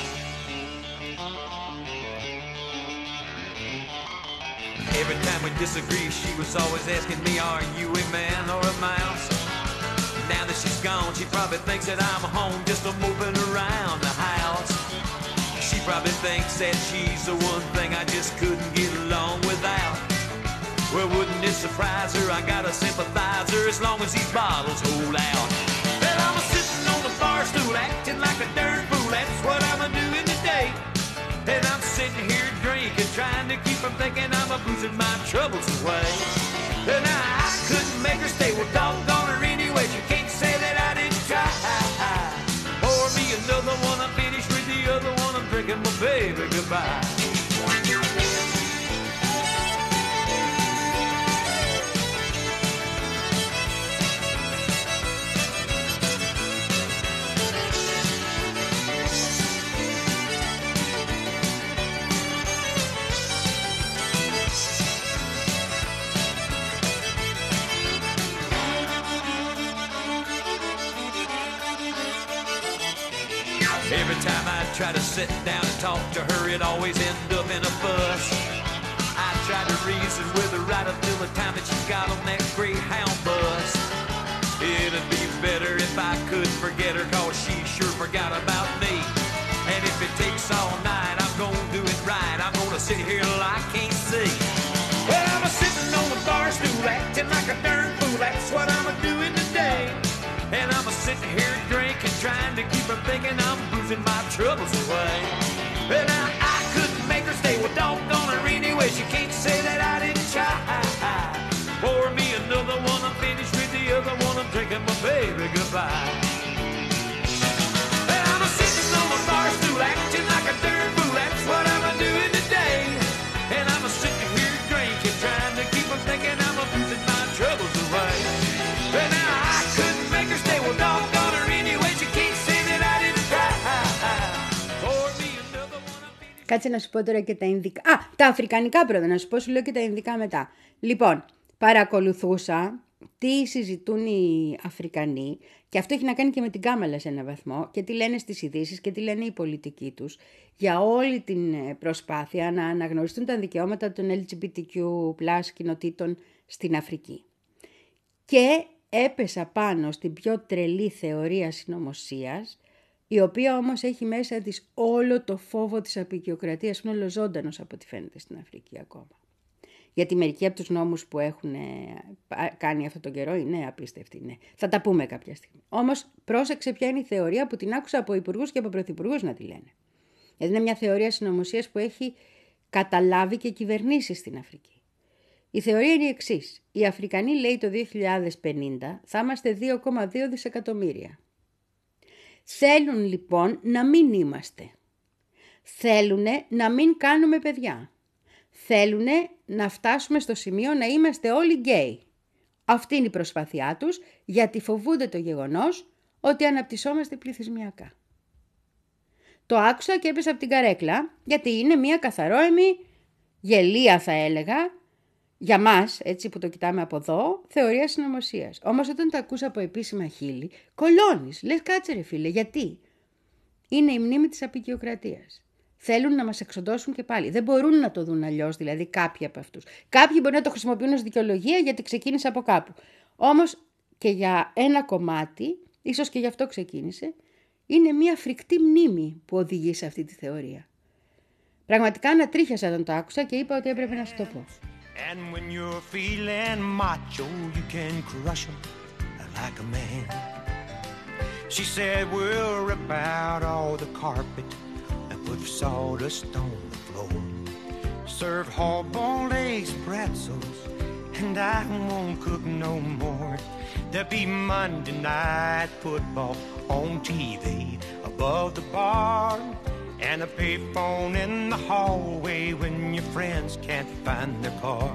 Every time we disagree, she was always asking me, are you a man or a mouse? Now that she's gone, she probably thinks that I'm home, just a moving around the house. She probably thinks that she's the one thing I just couldn't get along without. Well, wouldn't it surprise her? I got a sympathizer as long as these bottles hold out. Well, I'm sitting on the bar stool acting like a darn fool. That's what I'm doing today. And I'm sitting here drinking, trying to keep from thinking I'm a boozing my troubles away. And I couldn't make her stay. Well, doggone her anyway. You can't say that I didn't try. Pour me another one. I'm finished with the other one. I'm drinking my baby goodbye. Every time I try to sit down and talk to her, it always ends up in a fuss. I try to reason with her right up till the time that she got on that Greyhound bus. It'd be better if I could forget her, cause she sure forgot about me. And if it takes all night, I'm gonna do it right. I'm gonna sit here till I can't see. Well, I'm a sitting on the bar stool acting like a darn fool. That's what I'm doing today. And I'm a sitting here drinking, trying to keep from thinking I'm boozing my troubles away. And I, I couldn't make her stay. Well, doggone her anyway. She can't say that I didn't try. Pour me another one. I'm finished with the other one. I'm drinking my baby goodbye. And I'm a sitting on the bar stool acting like a darn fool. That's what I'm doing today. And I'm a sitting here drinking, trying to keep from thinking I'm boozing my troubles away. And now I couldn't make her stay. Well, doggone her anyway. She can't say that I didn't try. Pour me another one. Κάτσε να σου πω τώρα και τα Ινδικά. Α, τα Αφρικανικά πρώτα. Να σου πω, σου λέω και τα Ινδικά μετά. Λοιπόν, παρακολουθούσα τι συζητούν οι Αφρικανοί και αυτό έχει να κάνει και με την Κάμαλα σε έναν βαθμό και τι λένε στις ειδήσεις και τι λένε οι πολιτικοί τους για όλη την προσπάθεια να αναγνωριστούν τα δικαιώματα των ελ τζι μπι τι κιου πλας κοινοτήτων στην Αφρική. Και έπεσα πάνω στην πιο τρελή θεωρία συνωμοσίας, η οποία όμως έχει μέσα της όλο το φόβο της αποικιοκρατίας, είναι ολοζώντανος από ό,τι φαίνεται στην Αφρική ακόμα. Γιατί μερικοί από τους νόμους που έχουν κάνει αυτόν τον καιρό είναι απίστευτοι. Ναι. Θα τα πούμε κάποια στιγμή. Όμως πρόσεξε ποια είναι η θεωρία που την άκουσα από υπουργούς και από πρωθυπουργούς να τη λένε. Γιατί είναι μια θεωρία συνωμοσίας που έχει καταλάβει και κυβερνήσεις στην Αφρική. Η θεωρία είναι η εξής. Οι Αφρικανοί, λέει, το δύο χιλιάδες πενήντα θα είμαστε δύο κόμμα δύο δισεκατομμύρια. Θέλουν λοιπόν να μην είμαστε. Θέλουν να μην κάνουμε παιδιά. Θέλουν να φτάσουμε στο σημείο να είμαστε όλοι γκέι. Αυτή είναι η προσπάθειά τους, γιατί φοβούνται το γεγονός ότι αναπτυσσόμαστε πληθυσμιακά. Το άκουσα και έπεσα από την καρέκλα, γιατί είναι μια καθαρόαιμη γελία, θα έλεγα, Για μας, έτσι που το κοιτάμε από εδώ, θεωρία συνωμοσίας. Όμως όταν το ακούς από επίσημα χείλη, κολώνεις. Λες κάτσε ρε φίλε, γιατί? Είναι η μνήμη της αποικιοκρατίας. Θέλουν να μας εξοντώσουν και πάλι. Δεν μπορούν να το δουν αλλιώς, δηλαδή κάποιοι από αυτούς. Κάποιοι μπορεί να το χρησιμοποιούν ως δικαιολογία γιατί ξεκίνησε από κάπου. Όμως και για ένα κομμάτι, ίσως και γι' αυτό ξεκίνησε, είναι μια φρικτή μνήμη που οδηγεί σε αυτή τη θεωρία. Πραγματικά ανατρίχιασα όταν το άκουσα και είπα ότι έπρεπε να σου το πω. And when you're feeling macho, you can crush 'em like a man. She said, we'll rip out all the carpet and put sawdust on the floor. Serve hard-boiled eggs, pretzels, and I won't cook no more. There'll be Monday night football on T V above the bar, and a payphone in the hallway when your friends can't find their car.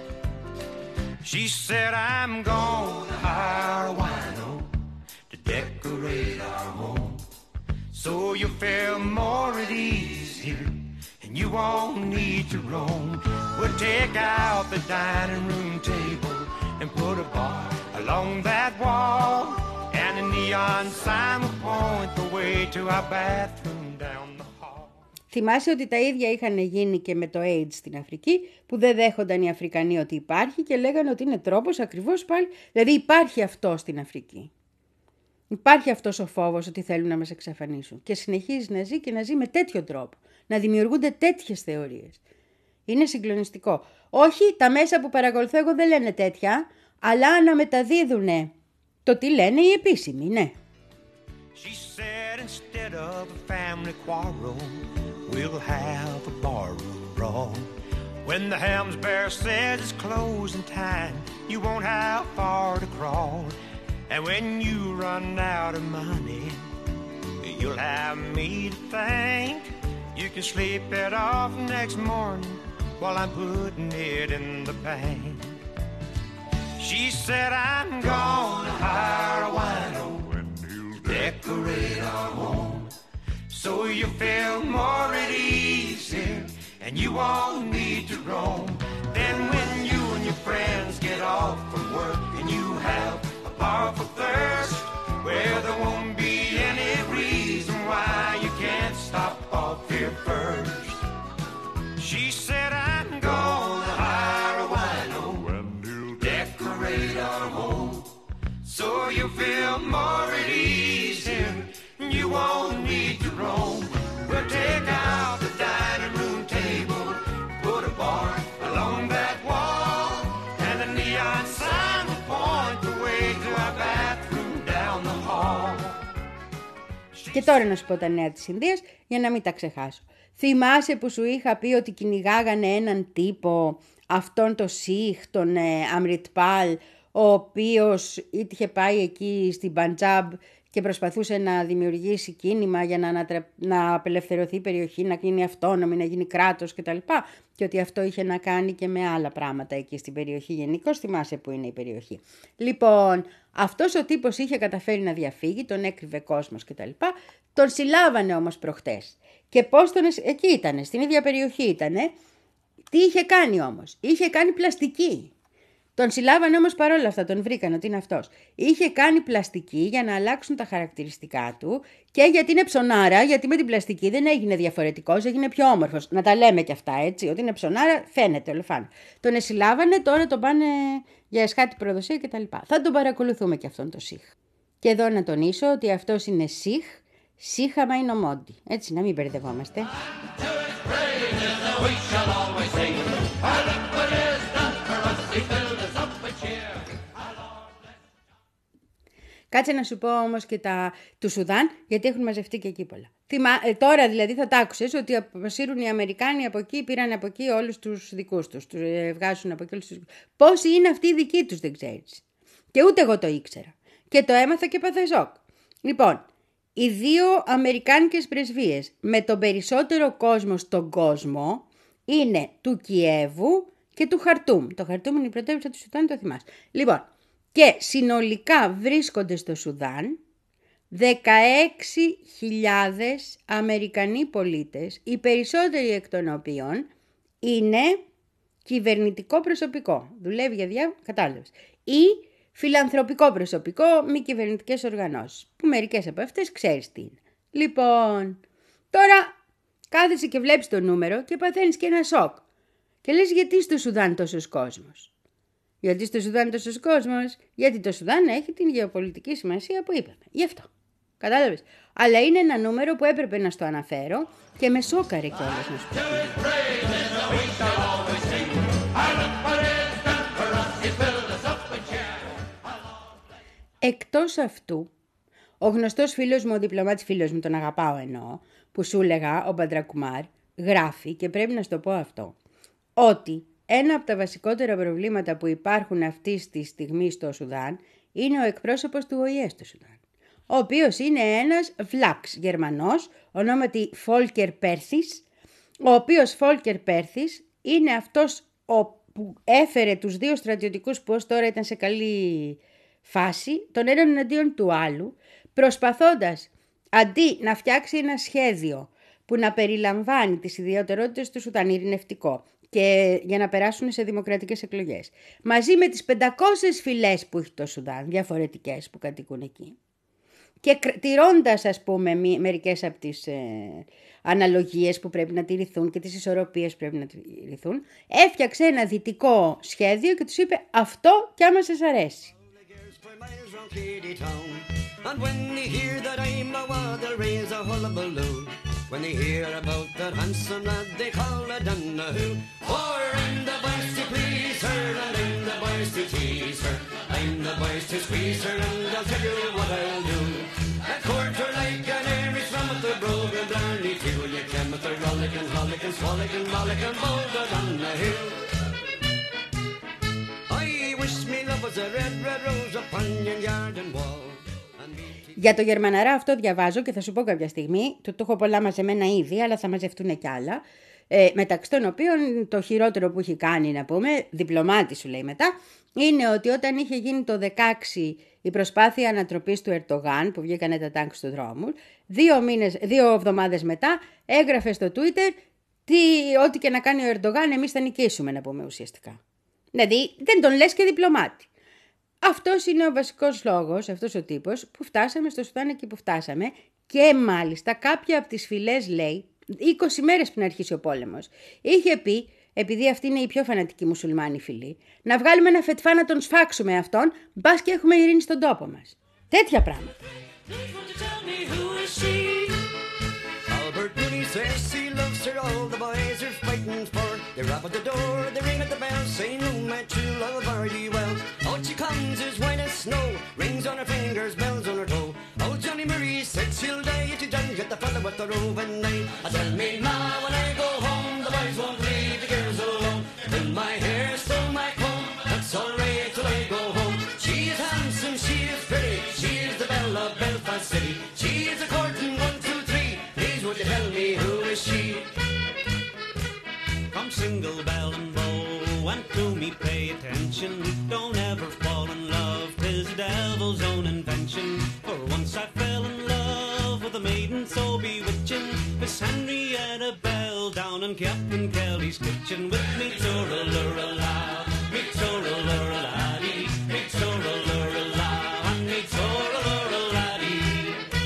She said, I'm gonna hire a wino to decorate our home, so you'll feel more at ease here, and you won't need to roam. We'll take out the dining room table and put a bar along that wall, and a neon sign will point the way to our bathroom down the hall. Θυμάσαι ότι τα ίδια είχαν γίνει και με το AIDS στην Αφρική, που δεν δέχονταν οι Αφρικανοί ότι υπάρχει και λέγανε ότι είναι τρόπος ακριβώς πάλι. Δηλαδή υπάρχει αυτό στην Αφρική. Υπάρχει αυτός ο φόβος ότι θέλουν να μας εξαφανίσουν. Και συνεχίζει να ζει και να ζει με τέτοιο τρόπο. Να δημιουργούνται τέτοιες θεωρίες. Είναι συγκλονιστικό. Όχι, τα μέσα που παρακολουθώ εγώ δεν λένε τέτοια, αλλά αναμεταδίδουνε το τι λένε οι επίσημοι, ναι. She said instead of a family quarrel, we'll have a barroom brawl. When the Helms Bear says it's closing time, you won't have far to crawl. And when you run out of money, you'll have me to thank. You can sleep it off next morning while I'm putting it in the bank. She said I'm gonna hire a wino to decorate our home, so you feel more at ease here, and you won't need to roam. Then when you and your friends get off from work and you have a powerful thirst, well, there won't be any reason why you can't stop off here first. She said I'm gonna hire a wino to decorate our home, so you feel more at ease here, you won't need to roam. We'll take out the dining room table, put a bar along that wall, and a neon sign will point the way to our bathroom down the hall. Και τώρα να σου πω τα νέα της Ινδίας για να μην τα ξεχάσω. Θυμάσαι που σου είχα πει ότι κυνηγάγανε έναν τύπο, αυτόν το Σιχ, τον ε, Αμριτπάλ, ο οποίος είχε πάει εκεί στην Παντζάμπ και προσπαθούσε να δημιουργήσει κίνημα για να, ανατρε... να απελευθερωθεί η περιοχή, να γίνει αυτόνομη, να γίνει κράτος κτλ. Και ότι αυτό είχε να κάνει και με άλλα πράγματα εκεί στην περιοχή γενικώς. Θυμάσαι που είναι η περιοχή. Λοιπόν, αυτός ο τύπος είχε καταφέρει να διαφύγει, τον έκρυβε κόσμος κτλ. Τον συλλάβανε όμως προχτές. Και πώς τον... εκεί ήτανε, στην ίδια περιοχή ήτανε. Τι είχε κάνει όμως? Είχε κάνει πλαστική. Τον συλλάβανε όμως παρόλα αυτά, τον βρήκαν ότι είναι αυτός. Είχε κάνει πλαστική για να αλλάξουν τα χαρακτηριστικά του και γιατί είναι ψωνάρα, γιατί με την πλαστική δεν έγινε διαφορετικός, έγινε πιο όμορφος. Να τα λέμε και αυτά έτσι, ότι είναι ψωνάρα φαίνεται ολοφάνω. Τον συλλάβανε, τώρα τον πάνε για εσχάτη προδοσία κτλ. Θα τον παρακολουθούμε και αυτόν τον Σιχ. Και εδώ να τονίσω ότι αυτός είναι Σιχ, Σίχα Μαϊνομόντι. Έτσι, να μην μπερδευόμαστε. Κάτσε να σου πω όμως και τα του Σουδάν, γιατί έχουν μαζευτεί και εκεί πολλά. Θυμα... Ε, τώρα δηλαδή θα τα άκουσες ότι αποσύρουν οι Αμερικάνοι από εκεί, πήραν από εκεί όλους τους δικούς τους, τους ε, βγάζουν από εκεί όλους τους δικούς. Πόσοι είναι αυτοί οι δικοί τους δεν ξέρεις. Και ούτε εγώ το ήξερα. Και το έμαθα και έπαθα σοκ. Λοιπόν, οι δύο αμερικάνικες πρεσβείες με τον περισσότερο κόσμο στον κόσμο είναι του Κιέβου και του Χαρτούμ. Το Χαρτούμ είναι η πρωτεύουσα του Σουδάν, το θυμάσαι. Λοιπόν, και συνολικά βρίσκονται στο Σουδάν δεκαέξι χιλιάδες Αμερικανοί πολίτες, οι περισσότεροι εκ των οποίων είναι κυβερνητικό προσωπικό. Δουλεύει για διάφορα, κατάλαβες. Ή φιλανθρωπικό προσωπικό, μη κυβερνητικές οργανώσεις. Που μερικές από αυτές ξέρεις τι είναι. Λοιπόν, τώρα κάθεσαι και βλέπεις το νούμερο και παθαίνεις και ένα σοκ. Και λες, γιατί στο Σουδάν τόσος κόσμος? Γιατί στο Σουδάν τόσος κόσμος? Γιατί το Σουδάν έχει την γεωπολιτική σημασία που είπαμε. Γι' αυτό. Κατάλαβες. Αλλά είναι ένα νούμερο που έπρεπε να στο αναφέρω και με σόκαρε κιόλας να σου πω. Εκτός αυτού, ο γνωστός φίλος μου, ο διπλωμάτης φίλος μου, τον αγαπάω εννοώ, που σου έλεγα, ο Μπαντρακουμάρ, γράφει, και πρέπει να σου το πω αυτό, ότι ένα από τα βασικότερα προβλήματα που υπάρχουν αυτή τη στιγμή στο Σουδάν είναι ο εκπρόσωπος του Ο Η Ε στο Σουδάν, ο οποίος είναι ένας βλάξ Γερμανός, ονόματι Φόλκερ Πέρθης, ο οποίος Φόλκερ Πέρθης είναι αυτός ο που έφερε τους δύο στρατιωτικούς που ως τώρα ήταν σε καλή φάση, τον έναν εναντίον του άλλου, προσπαθώντας αντί να φτιάξει ένα σχέδιο που να περιλαμβάνει τις ιδιαιτερότητες του Σουδάν, ειρηνευτικό, και για να περάσουν σε δημοκρατικές εκλογές, μαζί με τις πεντακόσιες φυλές που έχει το Σουδάν, διαφορετικές που κατοικούν εκεί, και τηρώντας, ας πούμε, μερικές από τις ε, αναλογίες που πρέπει να τηρηθούν και τις ισορροπίες που πρέπει να τηρηθούν, έφτιαξε ένα δυτικό σχέδιο και τους είπε, αυτό κι άμα σας αρέσει. And when they hear that I'm a wad, they'll raise a hullabaloo. When they hear about that handsome lad they call a Donahue. For I'm the boys to please her, and I'm the boys to tease her. I'm the boys to squeeze her, and I'll tell you what I'll do. A quarter like an Irish rum with the brogue and blarney too. You can with the rollickin', rollickin', swallickin', mollickin', bold a Donahue. I wish me love was a red, red rose upon your garden wall. Για το Γερμαναρά αυτό διαβάζω και θα σου πω κάποια στιγμή, το, το έχω πολλά μαζεμένα ήδη, αλλά θα μαζευτούν κι άλλα, ε, μεταξύ των οποίων το χειρότερο που έχει κάνει, να πούμε, διπλωμάτη σου λέει μετά, είναι ότι όταν είχε γίνει το δεκαέξι η προσπάθεια ανατροπής του Ερντογάν, που βγήκανε τα τάγκ στους δρόμους, δύο, μήνες, δύο εβδομάδες μετά έγραφε στο Twitter τι, ό,τι και να κάνει ο Ερντογάν εμείς θα νικήσουμε, να πούμε ουσιαστικά. Δηλαδή δεν τον λες και διπλωμάτη. Αυτός είναι ο βασικός λόγος, αυτός ο τύπος, που φτάσαμε στο Σουδάν εκεί που φτάσαμε, και μάλιστα κάποια από τις φυλές, λέει, είκοσι μέρες πριν αρχίσει ο πόλεμος, είχε πει, επειδή αυτή είναι η πιο φανατική μουσουλμάνη φυλή, να βγάλουμε ένα φετφά να τον σφάξουμε αυτόν, μπας και έχουμε ειρήνη στον τόπο μας. Τέτοια πράγματα. They rap at the door, they ring at the bell, saying, "Oh, my true love, are you well?" Out she comes as white as snow, rings on her fingers, bells on her toe. Oh, Johnny Marie said she'll die if you don't get the fella with the roving eye. I tell me, ma, when I go home, the boys won't leave the girls alone. When my hair stole my comb, that's all right till I go home. She is handsome, she is pretty, she is the belle of Belfast City. She is a courting one, two, three. Please would you tell me who is she? Come single bell and bow, and to me pay attention. Don't ever fall in love, 'tis the devil's own invention. For once I fell in love with a maiden so bewitching, Miss Henrietta Bell down in Captain Kelly's kitchen. With me to-ra-la-la, me to-ra-la-la-dee, me to-ra-la-la-la, and me to-ra-la-la-la-dee.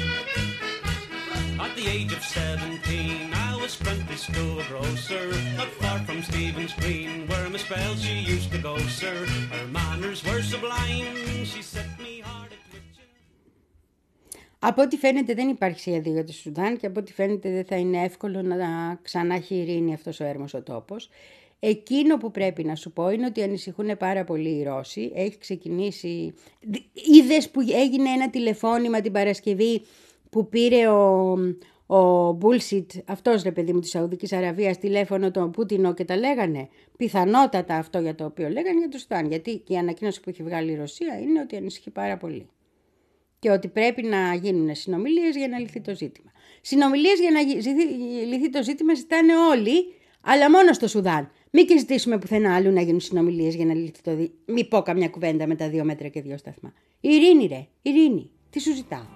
At the age of seventeen, I was apprenticed to a grocer, not far from Stephen's Green, where Miss Bell she used to go, sir. Her manners were sublime, she set me hard at twitching. Από ό,τι φαίνεται δεν υπάρχει σχέδιο για το Σουδάν και από ό,τι φαίνεται δεν θα είναι εύκολο να ξανά έχει ειρήνη αυτός ο έρμος ο τόπος. Εκείνο που πρέπει να σου πω είναι ότι ανησυχούν πάρα πολύ οι Ρώσοι. Έχει ξεκινήσει... Είδες που έγινε ένα τηλεφώνημα την Παρασκευή που πήρε ο... ο Bullshit, αυτός ρε παιδί μου της Σαουδικής Αραβίας, τηλέφωνο τον Πούτινο και τα λέγανε. Πιθανότατα αυτό για το οποίο λέγανε για το Σουδάν. Γιατί και η ανακοίνωση που έχει βγάλει η Ρωσία είναι ότι ανησυχεί πάρα πολύ. Και ότι πρέπει να γίνουν συνομιλίες για να λυθεί το ζήτημα. Συνομιλίες για να λυθεί το ζήτημα ζητάνε όλοι, αλλά μόνο στο Σουδάν. Μην και ζητήσουμε πουθενά αλλού να γίνουν συνομιλίες για να λυθεί το ζήτημα. Μην πω καμιά κουβέντα με τα δύο μέτρα και δύο σταθμά. Ειρήνη ρε, ειρήνη. Τι σου ζητάω.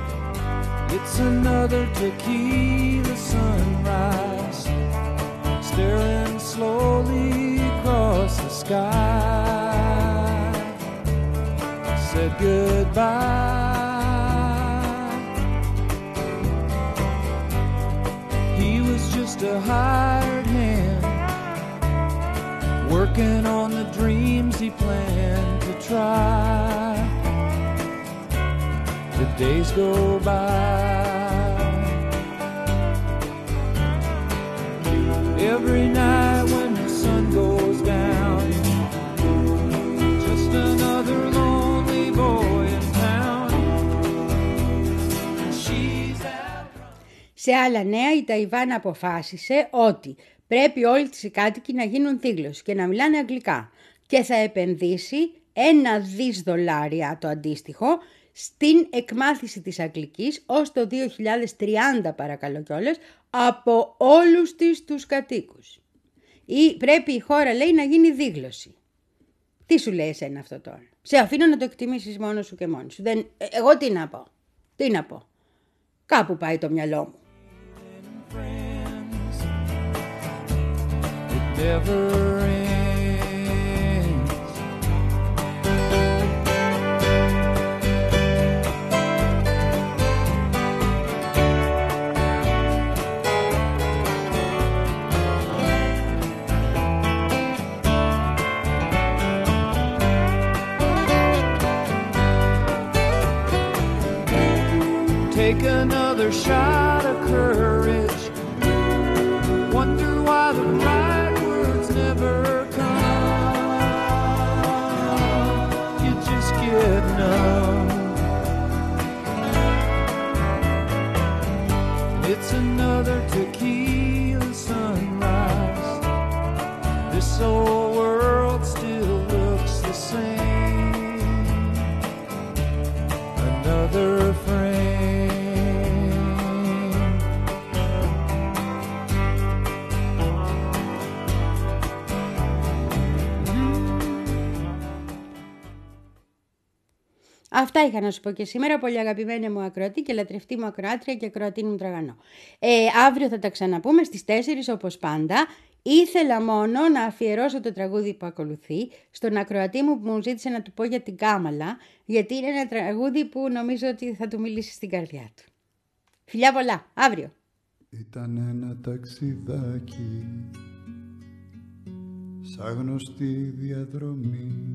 It's another tequila sunrise. staring slowly across the sky, said goodbye. He was just a hired hand, working on the dreams he planned to try. The days go by, every night when the sun goes down, just another lonely boy in town. She's out. Σε άλλα νέα, η Ταϊβάν αποφάσισε ότι πρέπει όλοι τις οι κάτοικοι να γίνουν θήλωσοι και να μιλάνε αγγλικά και θα επενδύσει ένα δις δολάρια το αντίστοιχο στην εκμάθηση της αγγλικής ως το δύο χιλιάδες τριάντα, παρακαλώ κιόλας, από όλους τις τους κατοίκους. Ή πρέπει η χώρα, λέει, να γίνει δίγλωση. Τι σου λέει εσένα αυτό τώρα? Σε αφήνω να το εκτιμήσεις μόνος σου και μόνος σου. Δεν... Εγώ τι να πω? Τι να πω? Κάπου πάει το μυαλό μου. Take another shot of courage. Wonder why the right words never come. You just get numb. It's another tequila sunrise. This old world still looks the same. Another frame. Αυτά είχα να σου πω και σήμερα, πολύ αγαπημένη μου ακροατή και λατρευτή μου ακροάτρια και ακροατή μου τραγανό. Ε, αύριο θα τα ξαναπούμε στις τέσσερις όπως πάντα. Ήθελα μόνο να αφιερώσω το τραγούδι που ακολουθεί στον ακροατή μου που μου ζήτησε να του πω για την Κάμαλα, γιατί είναι ένα τραγούδι που νομίζω ότι θα του μιλήσει στην καρδιά του. Φιλιά πολλά, αύριο. Ήταν ένα ταξιδάκι σαν γνωστή διαδρομή,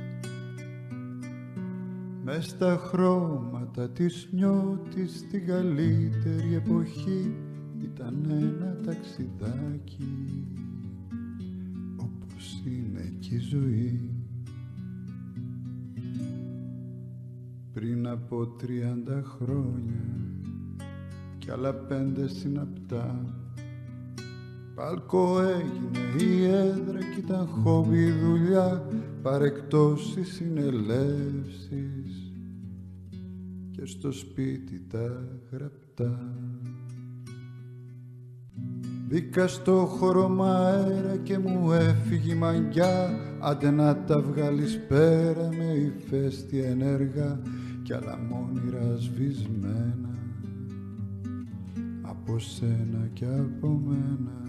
μες στα χρώματα της νιώτης στην καλύτερη εποχή. Ήταν ένα ταξιδάκι όπως είναι και η ζωή. Πριν από τριάντα χρόνια κι άλλα πέντε συναπτά, παλκό έγινε η έδρα κι ήταν χόμπι δουλειά, παρεκτώσεις, συνελεύσεις και στο σπίτι τα γραπτά. Μπήκα στο χώρωμα αέρα και μου έφυγε η μαγιά, άντε να τα βγάλεις πέρα με ηφαίστεια ενέργα κι άλλα μόνιρα σβησμένα από σένα και από μένα.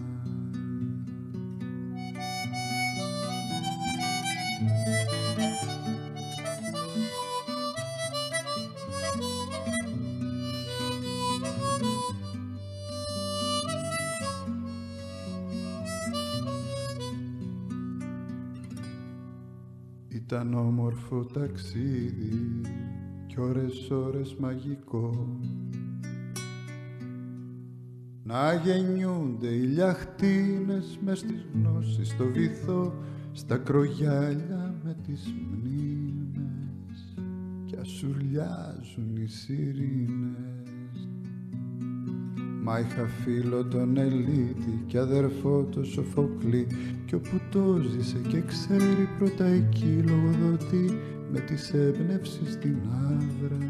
Ήταν όμορφο ταξίδι κι ώρες ώρες μαγικό, να γεννιούνται οι λιαχτίνες μες στις γνώσεις στο βυθό, στα κρογιάλια με τις μνήμες κι ασουρλιάζουν οι σιρήνες. Μα είχα φίλο τον Ελίτη κι αδερφό το Σοφοκλή, κι όπου το ζήσε και ξέρει πρώτα εκεί λογοδοτεί με τις έμπνευσεις στην άβρα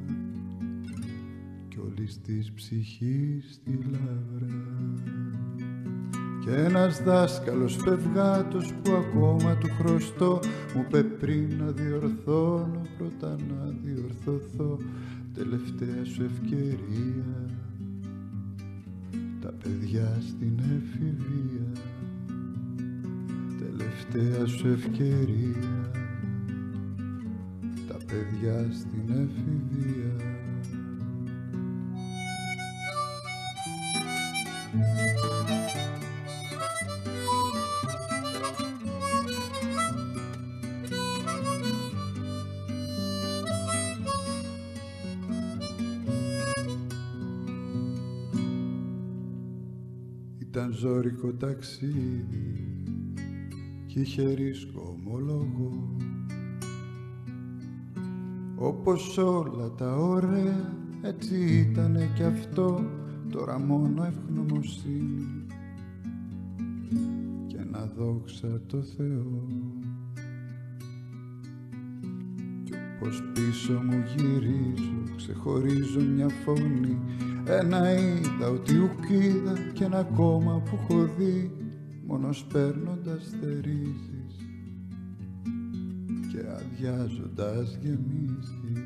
κι όλης της ψυχής στη λαύρα. Κι ένας δάσκαλος φευγάτος που ακόμα του χρωστώ μου είπε πριν να διορθώνω, πρώτα να διορθωθώ, τελευταία σου ευκαιρία τα παιδιά στην εφηβεία. τελευταία σου ευκαιρία, τα παιδιά στην εφηβεία. Ήταν ζώρικο ταξίδι κι είχε ρίσκο ομολογώ, όπως όλα τα ωραία έτσι ήτανε κι αυτό, τώρα μόνο ευγνωμοσύνη και να δόξα το Θεό. Κι όπως πίσω μου γυρίζω ξεχωρίζω μια φωνή, ένα είδα ότι ουκ είδα κι ένα κόμμα που έχω δει, μόνο σπέρνοντας θερίζεις και αδειάζοντας γεμίζεις.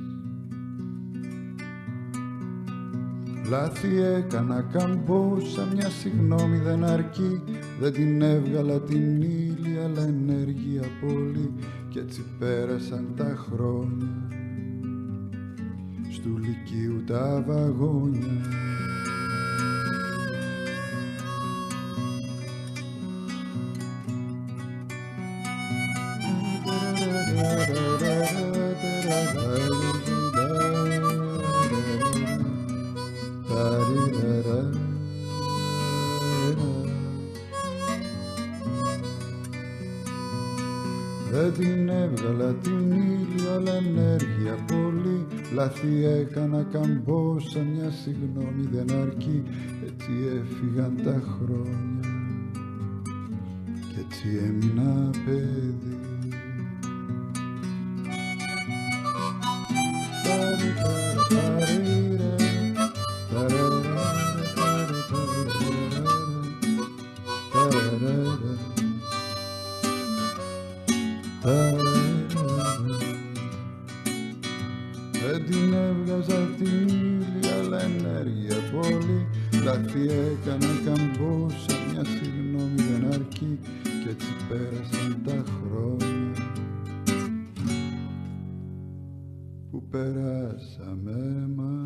Λάθη έκανα καμπόσα, μια συγγνώμη δεν αρκεί, δεν την έβγαλα την ύλη αλλά ενέργεια πολύ, κι έτσι πέρασαν τα χρόνια στου λυκείου τα βαγόνια. Δεν την έβγαλα την ύλη αλλά ενέργεια πολύ, λάθη έκανα καμπόσα, μια συγγνώμη δεν αρκεί, έτσι έφυγαν τα χρόνια κι έτσι έμεινα παιδί. Δεν την έβγαζα την ύλη αλλά ενέργεια πολύ, λάθη έκανα καμπόσα, μια συγγνώμη δεν αρκεί κι έτσι πέρασαν τα χρόνια που περάσαμε εμάς.